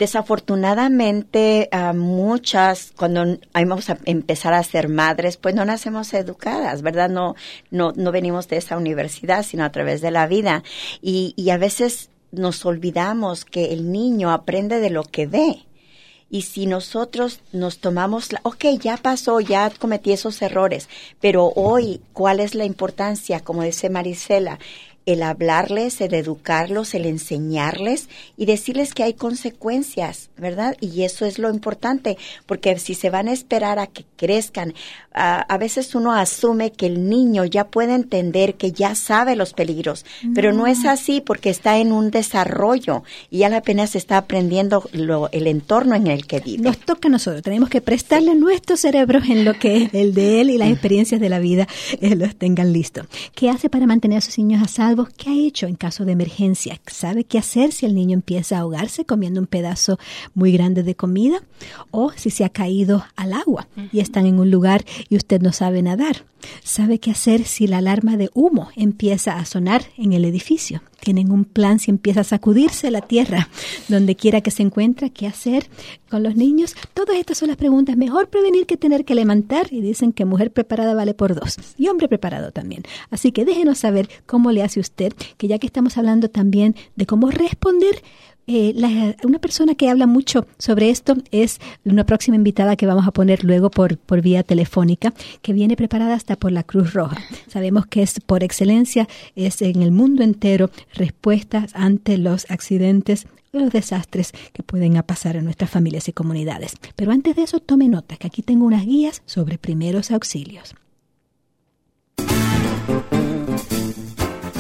desafortunadamente uh, muchas, cuando vamos a empezar a ser madres, pues no nacemos educadas, ¿verdad? No, no, no venimos de esa universidad, sino a través de la vida. Y, y a veces nos olvidamos que el niño aprende de lo que ve. Y si nosotros nos tomamos, la, ok, ya pasó, ya cometí esos errores, pero hoy, ¿cuál es la importancia? Como dice Marisela, el hablarles, el educarlos, el enseñarles y decirles que hay consecuencias, ¿verdad? Y eso es lo importante, porque si se van a esperar a que crezcan, a, a veces uno asume que el niño ya puede entender, que ya sabe los peligros, no. pero no es así porque está en un desarrollo y ya apenas está aprendiendo lo, el entorno en el que vive. Nos toca a nosotros, tenemos que prestarle nuestros cerebros en lo que es el de él y las experiencias de la vida eh, los tengan listos. ¿Qué hace para mantener a sus niños a salvo? ¿Qué ha hecho en caso de emergencia? ¿Sabe qué hacer si el niño empieza a ahogarse comiendo un pedazo muy grande de comida? O si se ha caído al agua y están en un lugar y usted no sabe nadar. ¿Sabe qué hacer si la alarma de humo empieza a sonar en el edificio? ¿Tienen un plan si empieza a sacudirse la tierra donde quiera que se encuentre? ¿Qué hacer con los niños? Todas estas son las preguntas. Mejor prevenir que tener que levantar, y dicen que mujer preparada vale por dos y hombre preparado también. Así que déjenos saber cómo le hace usted, que ya que estamos hablando también de cómo responder, Eh, la, una persona que habla mucho sobre esto es una próxima invitada que vamos a poner luego por, por vía telefónica, que viene preparada hasta por la Cruz Roja. Sabemos que es por excelencia, es en el mundo entero, respuestas ante los accidentes, los desastres que pueden pasar en nuestras familias y comunidades. Pero antes de eso, tome nota, que aquí tengo unas guías sobre primeros auxilios.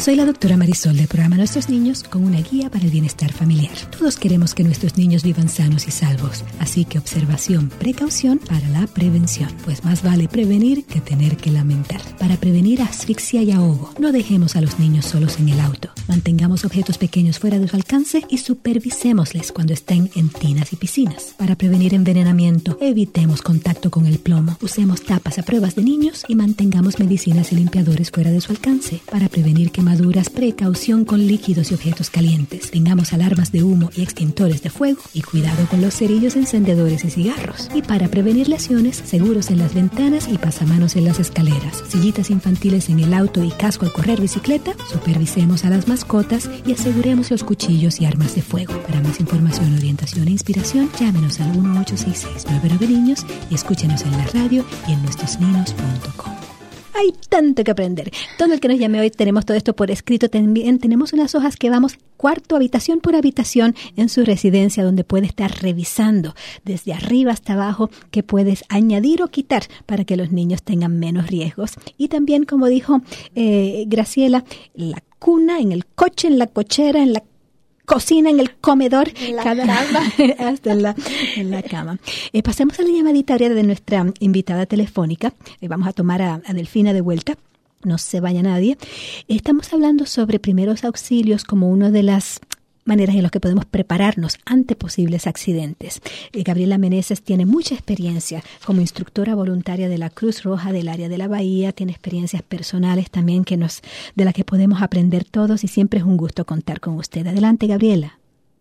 Soy la doctora Marisol del programa Nuestros Niños con una guía para el bienestar familiar. Todos queremos que nuestros niños vivan sanos y salvos, así que observación, precaución para la prevención, pues más vale prevenir que tener que lamentar. Para prevenir asfixia y ahogo, no dejemos a los niños solos en el auto. Mantengamos objetos pequeños fuera de su alcance y supervisémosles cuando estén en tinas y piscinas. Para prevenir envenenamiento, evitemos contacto con el plomo. Usemos tapas a pruebas de niños y mantengamos medicinas y limpiadores fuera de su alcance. Para prevenir quemaduras, precaución con líquidos y objetos calientes. Tengamos alarmas de humo y extintores de fuego y cuidado con los cerillos, encendedores y cigarros. Y para prevenir lesiones, seguros en las ventanas y pasamanos en las escaleras, sillitas infantiles en el auto y casco al correr bicicleta. Supervisemos a las mascotas y aseguremos los cuchillos y armas de fuego. Para más información, orientación e inspiración, llámenos al uno ocho seis seis nueve nueve niños y escúchenos en la radio y en nuestros niños punto com. Hay tanto que aprender. Todo el que nos llame hoy tenemos todo esto por escrito. También tenemos unas hojas que vamos cuarto, habitación por habitación en su residencia, donde puede estar revisando desde arriba hasta abajo qué puedes añadir o quitar para que los niños tengan menos riesgos. Y también, como dijo eh, Graciela, la cuna, en el coche, en la cochera, en la cocina, en el comedor, en la cada, cama. hasta en la, en la cama. Eh, pasemos a la llamadita ahora de nuestra invitada telefónica. Eh, vamos a tomar a, a Delfina de vuelta. No se vaya nadie. Estamos hablando sobre primeros auxilios como una de las maneras en las que podemos prepararnos ante posibles accidentes. Eh, Gabriela Meneses tiene mucha experiencia como instructora voluntaria de la Cruz Roja del área de la Bahía, tiene experiencias personales también que nos, de las que podemos aprender todos y siempre es un gusto contar con usted. Adelante, Gabriela.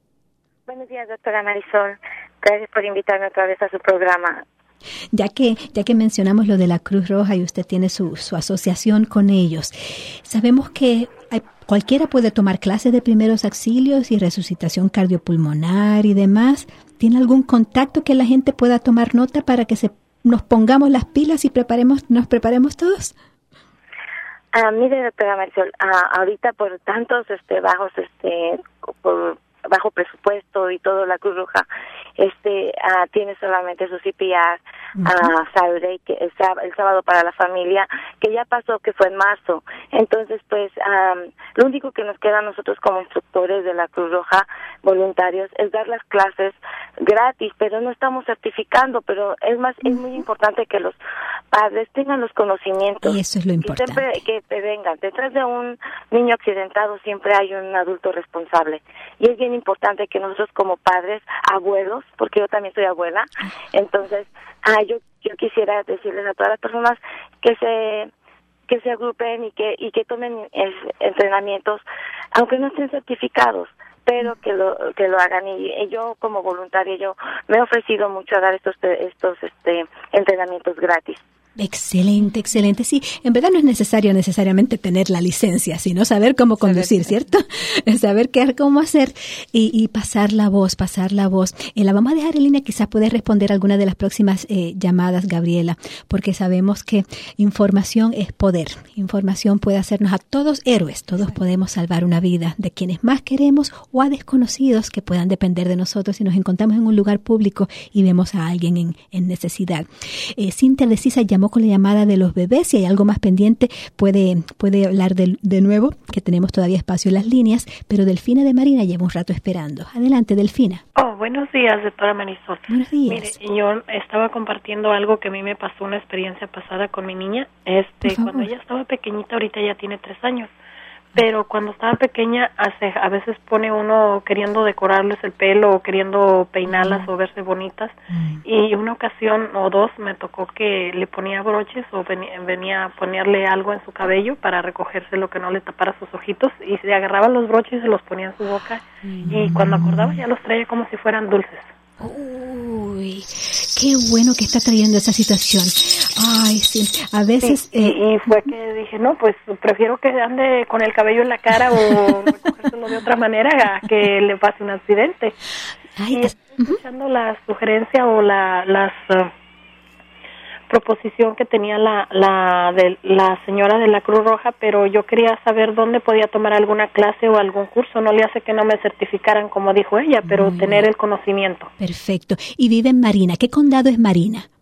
Buenos días, doctora Marisol. Gracias por invitarme otra vez a su programa. Ya que, ya que mencionamos lo de la Cruz Roja y usted tiene su, su asociación con ellos, sabemos que hay, cualquiera puede tomar clases de primeros auxilios y resucitación cardiopulmonar y demás. ¿Tiene algún contacto que la gente pueda tomar nota para que se, nos pongamos las pilas y preparemos, nos preparemos todos? Ah, mire, doctora Marisol, ah, ahorita por tantos este bajos, este por bajo presupuesto y todo, la Cruz Roja este uh, tiene solamente su C P R uh, uh, Saturday, que el, el sábado para la familia, que ya pasó, que fue en marzo. Entonces, pues, um, lo único que nos queda a nosotros como instructores de la Cruz Roja, voluntarios, es dar las clases gratis, pero no estamos certificando, pero es más, uh-huh. es muy importante que los padres tengan los conocimientos. Y eso es lo importante. Y siempre que te vengan, detrás de un niño accidentado siempre hay un adulto responsable. Y es bien importante que nosotros como padres, abuelos, porque yo también soy abuela, entonces ah, yo yo quisiera decirles a todas las personas que se que se agrupen y que y que tomen es, entrenamientos, aunque no estén certificados, pero que lo que lo hagan. Y, y yo como voluntaria yo me he ofrecido mucho a dar estos estos este entrenamientos gratis. Excelente, excelente. Sí, en verdad no es necesario necesariamente tener la licencia, sino saber cómo conducir, ¿cierto? Saber qué, cómo hacer y, y pasar la voz, pasar la voz. Eh, la vamos a dejar en línea, quizás puede responder alguna de las próximas eh, llamadas, Gabriela, porque sabemos que información es poder. Información puede hacernos a todos héroes. Todos podemos salvar una vida de quienes más queremos o a desconocidos que puedan depender de nosotros si nos encontramos en un lugar público y vemos a alguien en, en necesidad. Eh, Cintia de Cisa llamó con la llamada de los bebés. Si hay algo más pendiente, puede, puede hablar de, de nuevo, que tenemos todavía espacio en las líneas, pero Delfina de Marina lleva un rato esperando. Adelante, Delfina. Oh, buenos días, doctora Marisol. Buenos días. Mire, yo estaba compartiendo algo que a mí me pasó, una experiencia pasada con mi niña. Este, cuando ella estaba pequeñita, ahorita ya tiene tres años. Pero cuando estaba pequeña, hace, a veces pone uno queriendo decorarles el pelo o queriendo peinarlas uh-huh. o verse bonitas. Uh-huh. Y una ocasión o dos me tocó que le ponía broches o venía, venía a ponerle algo en su cabello para recogerse lo que no le tapara sus ojitos. Y se agarraba los broches y se los ponía en su boca. Uh-huh. Y cuando acordaba ya los traía como si fueran dulces. Uy, qué bueno que está trayendo esa situación. Ay, sí, a veces... Sí, eh, y, y fue que dije, no, pues prefiero que ande con el cabello en la cara o recogérselo de otra manera a que le pase un accidente. Ay, y estoy uh-huh. escuchando la sugerencia o la las uh, proposición que tenía la la de la señora de la Cruz Roja, pero yo quería saber dónde podía tomar alguna clase o algún curso. No le hace que no me certificaran como dijo ella, pero Muy tener bien. El conocimiento. Perfecto. Y vive en Marina. ¿Qué condado es Marina?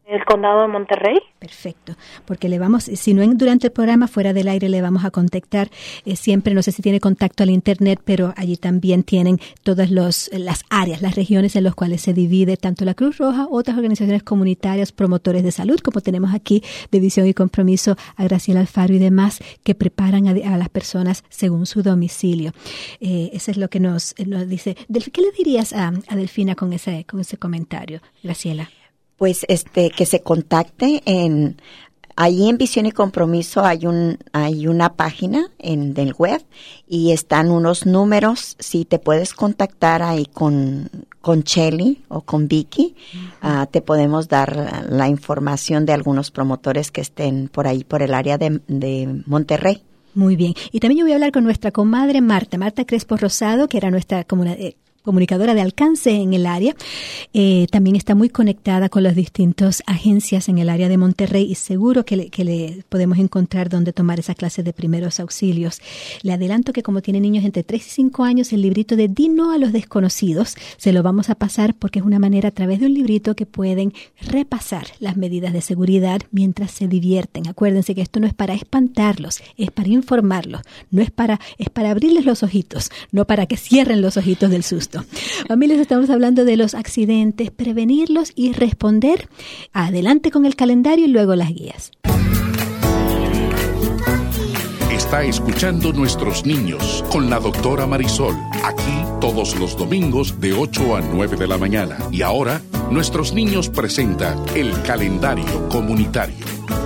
El condado de Monterrey. Perfecto, porque le vamos, si no en, durante el programa, fuera del aire, le vamos a contactar eh, siempre, no sé si tiene contacto al internet, pero allí también tienen todas los, las áreas, las regiones en las cuales se divide tanto la Cruz Roja, otras organizaciones comunitarias, promotores de salud, como tenemos aquí de Visión y Compromiso, a Graciela Alfaro y demás, que preparan a, a las personas según su domicilio. Eh, eso es lo que nos, nos dice. ¿Qué le dirías a, a Delfina con ese, con ese comentario, Graciela? Pues este que se contacte en ahí en Visión y Compromiso hay un hay una página en del web y están unos números. Si te puedes contactar ahí con con Chely o con Vicky, uh-huh. uh, te podemos dar la información de algunos promotores que estén por ahí por el área de, de Monterrey. Muy bien. Y también yo voy a hablar con nuestra comadre Marta, Marta Crespo Rosado, que era nuestra comunidad. Eh, comunicadora de alcance en el área, eh, también está muy conectada con las distintas agencias en el área de Monterrey y seguro que le, que le podemos encontrar dónde tomar esa clase de primeros auxilios. Le adelanto que como tiene niños entre tres y cinco años, el librito de Di no a los desconocidos se lo vamos a pasar porque es una manera a través de un librito que pueden repasar las medidas de seguridad mientras se divierten. Acuérdense que esto no es para espantarlos, es para informarlos, no es para, es para abrirles los ojitos, no para que cierren los ojitos del susto. Familias, estamos hablando de los accidentes, prevenirlos y responder. Adelante con el calendario y luego las guías. Está escuchando Nuestros Niños con la doctora Marisol, aquí todos los domingos de ocho a nueve de la mañana. Y ahora, Nuestros Niños presenta el calendario comunitario.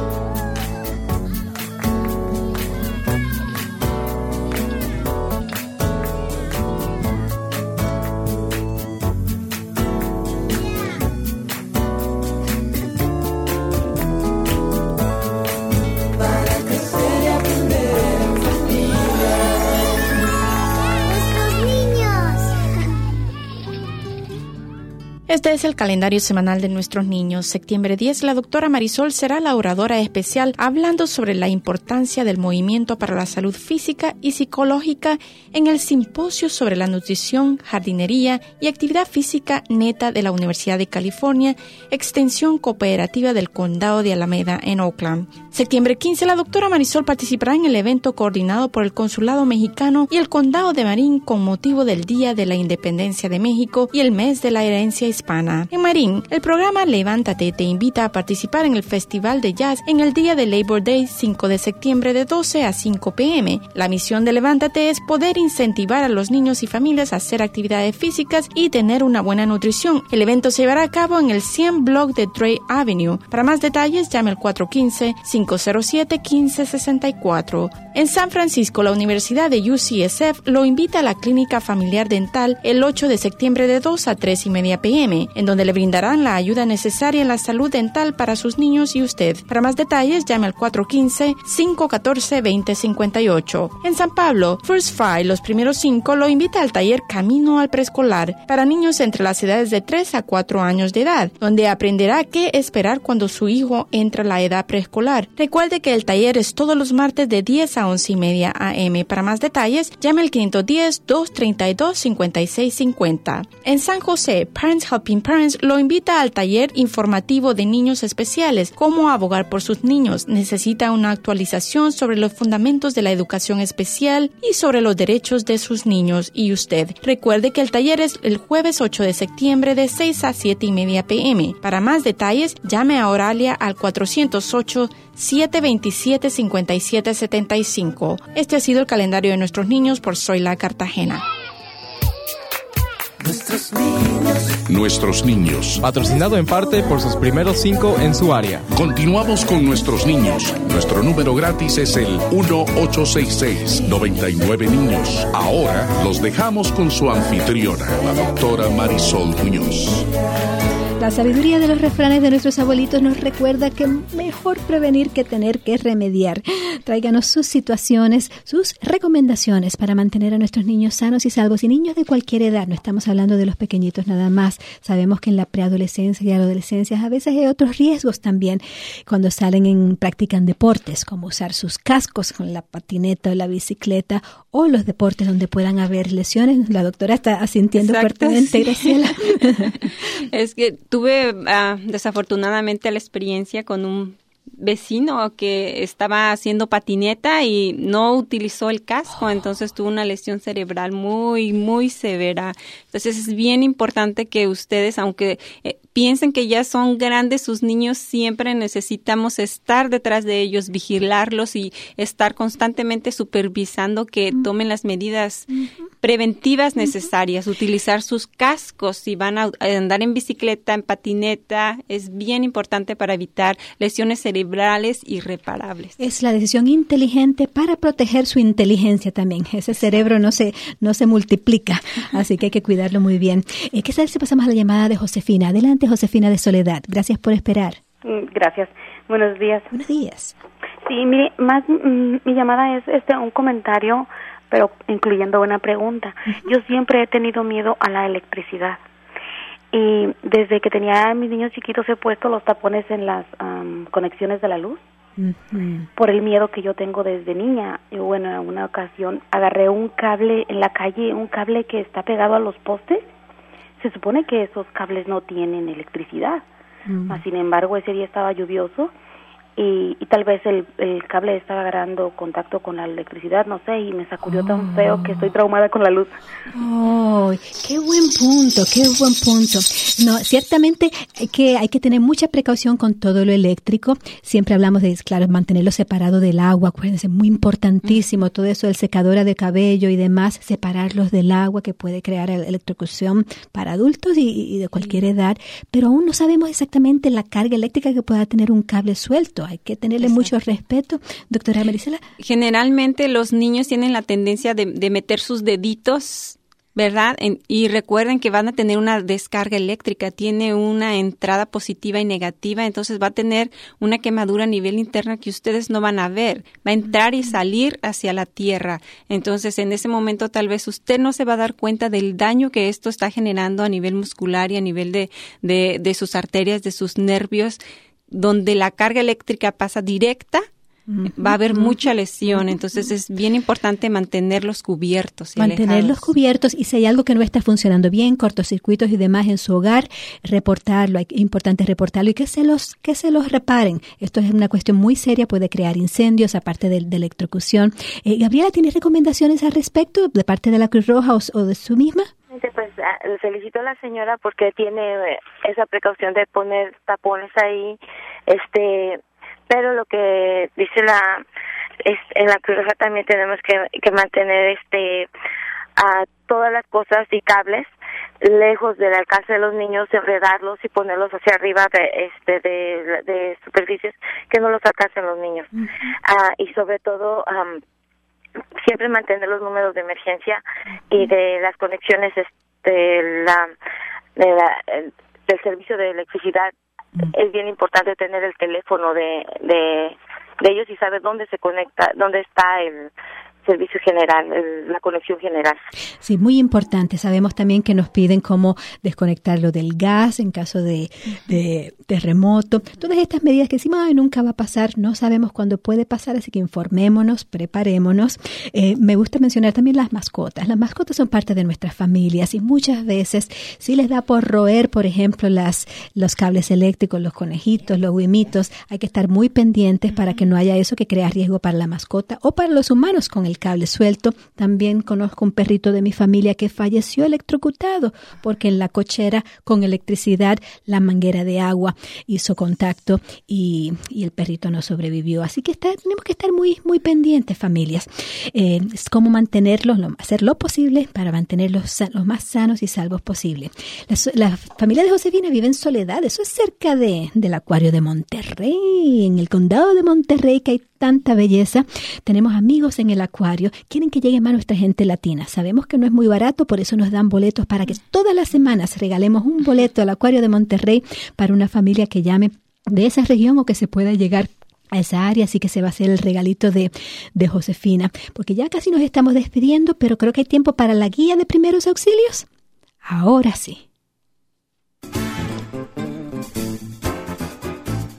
Este es el calendario semanal de Nuestros Niños. Septiembre diez, la doctora Marisol será la oradora especial hablando sobre la importancia del movimiento para la salud física y psicológica en el simposio sobre la nutrición, jardinería y actividad física neta de la Universidad de California, extensión cooperativa del Condado de Alameda en Oakland. Septiembre quince, la doctora Marisol participará en el evento coordinado por el Consulado Mexicano y el Condado de Marín con motivo del Día de la Independencia de México y el Mes de la Herencia Hispana. En Marín, el programa Levántate te invita a participar en el Festival de Jazz en el día de Labor Day, cinco de septiembre, de doce a cinco p m La misión de Levántate es poder incentivar a los niños y familias a hacer actividades físicas y tener una buena nutrición. El evento se llevará a cabo en el cien Block de Dre Avenue. Para más detalles, llame al cuatro uno cinco, cinco cero siete, uno cinco seis cuatro. En San Francisco, la Universidad de U C S F lo invita a la Clínica Familiar Dental el ocho de septiembre de dos a tres y media p m, en donde le brindarán la ayuda necesaria en la salud dental para sus niños y usted. Para más detalles, llame al cuatro uno cinco, cinco uno cuatro, dos cero cinco ocho. En San Pablo, First Fry, los primeros cinco, lo invita al taller Camino al Preescolar para niños entre las edades de tres a cuatro años de edad, donde aprenderá qué esperar cuando su hijo entra a la edad preescolar. Recuerde que el taller es todos los martes de diez a once y media a m. Para más detalles, llame al quinientos diez, doscientos treinta y dos, cincuenta y seis cincuenta. En San José, Parents Helping Parents lo invita al taller informativo de niños especiales, cómo abogar por sus niños. Necesita una actualización sobre los fundamentos de la educación especial y sobre los derechos de sus niños y usted. Recuerde que el taller es el jueves ocho de septiembre de seis a siete y media p m. Para más detalles, llame a Oralia al cuatrocientos ocho, siete veintisiete, cincuenta y siete setenta y cinco. Este ha sido el calendario de Nuestros Niños por Zoila Cartagena. Nuestros niños. Nuestros niños. Patrocinado en parte por sus primeros cinco en su área. Continuamos con Nuestros Niños. Nuestro número gratis es el uno ocho seis seis, nueve nueve niños. Ahora los dejamos con su anfitriona, la doctora Marisol Muñoz. La sabiduría de los refranes de nuestros abuelitos nos recuerda que mejor prevenir que tener que remediar. Tráiganos sus situaciones, sus recomendaciones para mantener a nuestros niños sanos y salvos. Y niños de cualquier edad, no estamos hablando de los pequeñitos nada más. Sabemos que en la preadolescencia y adolescencia a veces hay otros riesgos también cuando salen en practican deportes, como usar sus cascos con la patineta o la bicicleta, o los deportes donde puedan haber lesiones. La doctora está asintiendo fuertemente, Graciela. Es que tú tuve uh, desafortunadamente la experiencia con un vecino que estaba haciendo patineta y no utilizó el casco, oh. entonces tuvo una lesión cerebral muy, muy severa. Entonces es bien importante que ustedes, aunque eh, piensen que ya son grandes sus niños, siempre necesitamos estar detrás de ellos, vigilarlos y estar constantemente supervisando que uh-huh. tomen las medidas uh-huh. preventivas necesarias, uh-huh. utilizar sus cascos si van a andar en bicicleta, en patineta, es bien importante para evitar lesiones cerebrales irreparables. Es la decisión inteligente para proteger su inteligencia también. Ese cerebro no se no se multiplica, así que hay que cuidarlo muy bien. Eh, ¿Qué tal si pasamos a la llamada de Josefina? Adelante, Josefina de Soledad. Gracias por esperar. Gracias. Buenos días. Buenos días. Sí, mire, más mm, mi llamada es este un comentario, pero incluyendo una pregunta. Uh-huh. Yo siempre he tenido miedo a la electricidad. Y desde que tenía a mis niños chiquitos he puesto los tapones en las um, conexiones de la luz uh-huh. por el miedo que yo tengo desde niña. Y bueno, en una ocasión agarré un cable en la calle, un cable que está pegado a los postes. Se supone que esos cables no tienen electricidad. Uh-huh. Sin embargo, ese día estaba lluvioso y, y tal vez el, el cable estaba agarrando contacto con la electricidad, no sé, y me sacudió oh. tan feo que estoy traumada con la luz. ¡Oh! ¡Qué buen punto! ¡Qué buen punto! No, ciertamente que hay que tener mucha precaución con todo lo eléctrico. Siempre hablamos de, claro, mantenerlo separado del agua. Acuérdense, muy importantísimo mm. todo eso, el secadora de cabello y demás, separarlos del agua que puede crear electrocución para adultos y, y de cualquier mm. edad. Pero aún no sabemos exactamente la carga eléctrica que pueda tener un cable suelto. Hay que tenerle Exacto. mucho respeto. Doctora Marisela. Generalmente los niños tienen la tendencia de, de meter sus deditos, ¿verdad? En, y recuerden que van a tener una descarga eléctrica, tiene una entrada positiva y negativa, entonces va a tener una quemadura a nivel interno que ustedes no van a ver. Va a entrar y salir hacia la tierra. Entonces, en ese momento tal vez usted no se va a dar cuenta del daño que esto está generando a nivel muscular y a nivel de, de, de sus arterias, de sus nervios. Donde la carga eléctrica pasa directa, uh-huh, va a haber uh-huh, mucha lesión. Uh-huh. Entonces es bien importante mantenerlos cubiertos y Mantenerlos alejados. cubiertos, y si hay algo que no está funcionando bien, cortocircuitos y demás en su hogar, reportarlo. Es importante reportarlo y que se los que se los reparen. Esto es una cuestión muy seria, puede crear incendios, aparte de, de electrocución. Eh, Gabriela, ¿tienes recomendaciones al respecto de parte de la Cruz Roja o, o de su misma? Pues felicito a la señora porque tiene esa precaución de poner tapones ahí, este, pero lo que dice la, es, en la Cruz Roja también tenemos que, que mantener este, a todas las cosas y cables lejos del alcance de los niños, enredarlos y ponerlos hacia arriba de este de, de superficies que no los alcancen los niños. Uh-huh. Uh, y sobre todo um, siempre mantener los números de emergencia y de las conexiones de la, de la del servicio de electricidad. Mm. Es bien importante tener el teléfono de, de de ellos y saber dónde se conecta, dónde está el servicio general, el, la conexión general. Sí, muy importante. Sabemos también que nos piden cómo desconectarlo del gas en caso de, de terremoto. Todas estas medidas que decimos, ay, nunca va a pasar, no sabemos cuándo puede pasar, así que informémonos, preparémonos. Eh, me gusta mencionar también las mascotas. Las mascotas son parte de nuestras familias y muchas veces si les da por roer, por ejemplo, las los cables eléctricos, los conejitos, los huimitos, hay que estar muy pendientes para que no haya eso que crea riesgo para la mascota o para los humanos con el cable suelto. También conozco un perrito de mi familia que falleció electrocutado porque en la cochera con electricidad la manguera de agua hizo contacto y, y el perrito no sobrevivió. Así que está, tenemos que estar muy muy pendientes, familias. Eh, es cómo mantenerlos, lo, hacer lo posible para mantenerlos los más sanos y salvos posible. La, la familia de Josefina vive en Soledad, eso es cerca de, del Acuario de Monterrey, en el condado de Monterrey, que hay tanta belleza. Tenemos amigos en el acuario, quieren que llegue más nuestra gente latina. Sabemos que no es muy barato, por eso nos dan boletos para que todas las semanas regalemos un boleto al Acuario de Monterrey para una familia que llame de esa región o que se pueda llegar a esa área, así que se va a hacer el regalito de, de Josefina, porque ya casi nos estamos despidiendo, pero creo que hay tiempo para la guía de primeros auxilios. Ahora sí.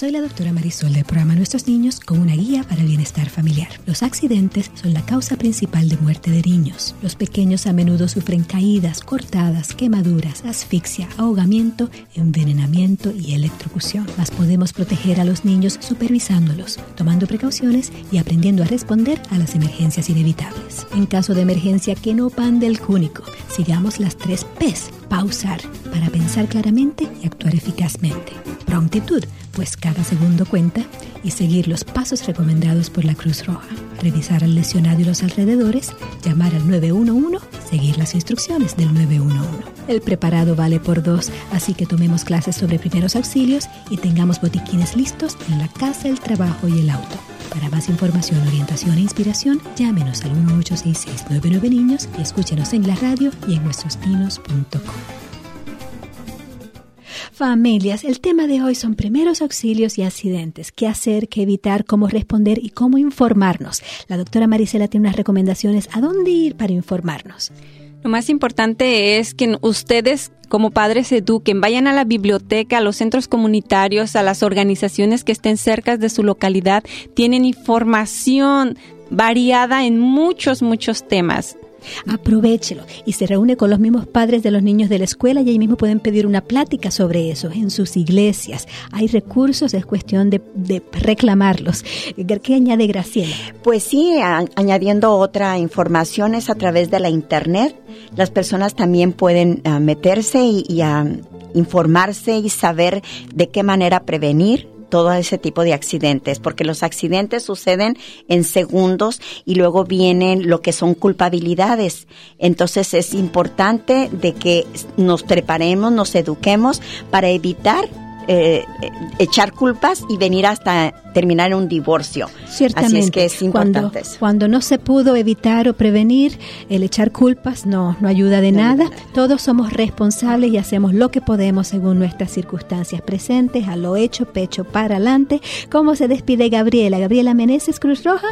Soy la doctora Marisol del programa Nuestros Niños con una guía para el bienestar familiar. Los accidentes son la causa principal de muerte de niños. Los pequeños a menudo sufren caídas, cortadas, quemaduras, asfixia, ahogamiento, envenenamiento y electrocución. Mas podemos proteger a los niños supervisándolos, tomando precauciones y aprendiendo a responder a las emergencias inevitables. En caso de emergencia, que no pande el cúnico. Sigamos las tres P's. Pausar, para pensar claramente y actuar eficazmente. Prontitud, pues cada segundo cuenta, y seguir los pasos recomendados por la Cruz Roja. Revisar al lesionado y los alrededores, llamar al nueve uno uno, seguir las instrucciones del nueve uno uno. El preparado vale por dos, así que tomemos clases sobre primeros auxilios y tengamos botiquines listos en la casa, el trabajo y el auto. Para más información, orientación e inspiración, llámenos al uno ocho seis seis nueve nueve niños y escúchenos en la radio y en nuestros niños punto com. Familias, el tema de hoy son primeros auxilios y accidentes. ¿Qué hacer, qué evitar, cómo responder y cómo informarnos? La doctora Marisela tiene unas recomendaciones a dónde ir para informarnos. Lo más importante es que ustedes como padres se eduquen, vayan a la biblioteca, a los centros comunitarios, a las organizaciones que estén cerca de su localidad. Tienen información variada en muchos, muchos temas. Aprovéchelo y se reúne con los mismos padres de los niños de la escuela y ahí mismo pueden pedir una plática sobre eso en sus iglesias. Hay recursos, es cuestión de, de reclamarlos. ¿Qué añade Graciela? Pues sí, a, añadiendo otra información es a través de la internet. Las personas también pueden uh, meterse y, y uh, informarse y saber de qué manera prevenir todo ese tipo de accidentes, porque los accidentes suceden en segundos y luego vienen lo que son culpabilidades. Entonces es importante de que nos preparemos, nos eduquemos para evitar eh, echar culpas y venir hasta terminar en un divorcio. Ciertamente. Así es que es importante cuando, eso. Cuando no se pudo evitar o prevenir, el echar culpas no, no ayuda de no nada. Ayuda. Todos somos responsables y hacemos lo que podemos según nuestras circunstancias presentes, a lo hecho, pecho para adelante. ¿Cómo se despide Gabriela? Gabriela Meneses, Cruz Roja.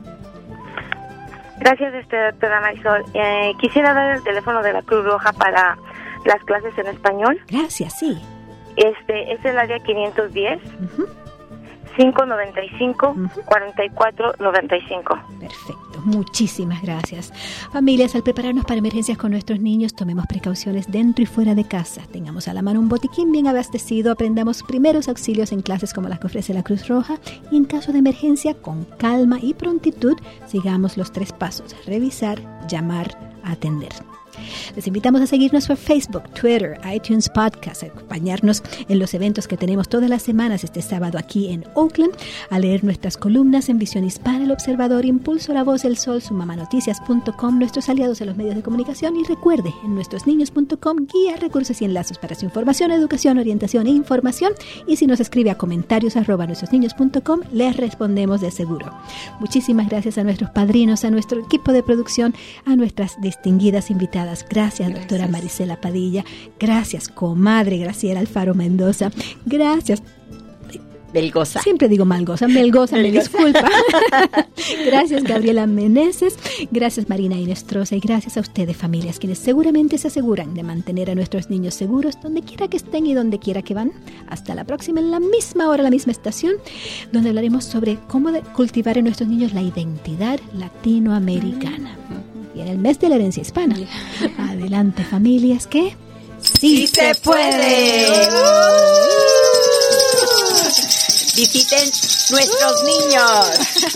Gracias, este, doctora Marisol. Eh, quisiera dar el teléfono de la Cruz Roja para las clases en español. Gracias, sí. Este es el área quinientos diez, uh-huh. cinco noventa y cinco, uh-huh. cuarenta y cuatro noventa y cinco. Perfecto, muchísimas gracias. Familias, al prepararnos para emergencias con nuestros niños, tomemos precauciones dentro y fuera de casa. Tengamos a la mano un botiquín bien abastecido, aprendamos primeros auxilios en clases como las que ofrece la Cruz Roja y en caso de emergencia, con calma y prontitud, sigamos los tres pasos: revisar, llamar, atender. Les invitamos a seguirnos por Facebook, Twitter, iTunes Podcast, a acompañarnos en los eventos que tenemos todas las semanas este sábado aquí en Oakland, a leer nuestras columnas en Visión Hispana, El Observador, Impulso, La Voz del Sol, sumamanoticias punto com, nuestros aliados en los medios de comunicación y recuerde, en nuestros niños punto com, guías, recursos y enlaces para su información, educación, orientación e información y si nos escribe a comentarios arroba nuestros niños punto com, les respondemos de seguro. Muchísimas gracias a nuestros padrinos, a nuestro equipo de producción, a nuestras distinguidas invitadas. Gracias, doctora Gracias. Marisela Padilla. Gracias, comadre Graciela Alfaro Mendoza. Gracias. Melgoza. Siempre digo Malgoza. Melgoza, me disculpa. Gracias, Gabriela Meneses. Gracias, Marina Inestrosa. Y gracias a ustedes, familias, quienes seguramente se aseguran de mantener a nuestros niños seguros donde quiera que estén y donde quiera que van. Hasta la próxima, en la misma hora, la misma estación, donde hablaremos sobre cómo cultivar en nuestros niños la identidad latinoamericana. Y en el mes de la herencia hispana. Adelante, familias, que ¡sí, sí se puede! Visiten nuestros niños.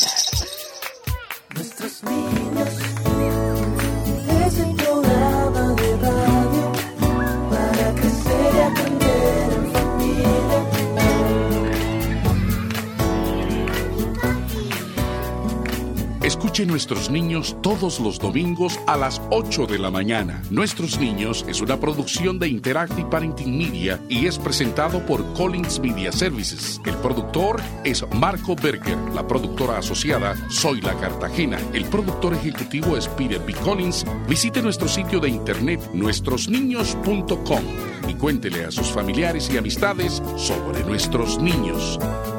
Nuestros niños. Es el programa de radio para crecer y aprender en familia. Escuche Nuestros Niños todos los domingos a las ocho de la mañana. Nuestros Niños es una producción de Interactive Parenting Media y es presentado por Collins Media Services. El productor es Marco Berger. La productora asociada Soy La Cartagena. El productor ejecutivo es Peter B. Collins. Visite nuestro sitio de internet nuestros niños punto com y cuéntele a sus familiares y amistades sobre nuestros niños.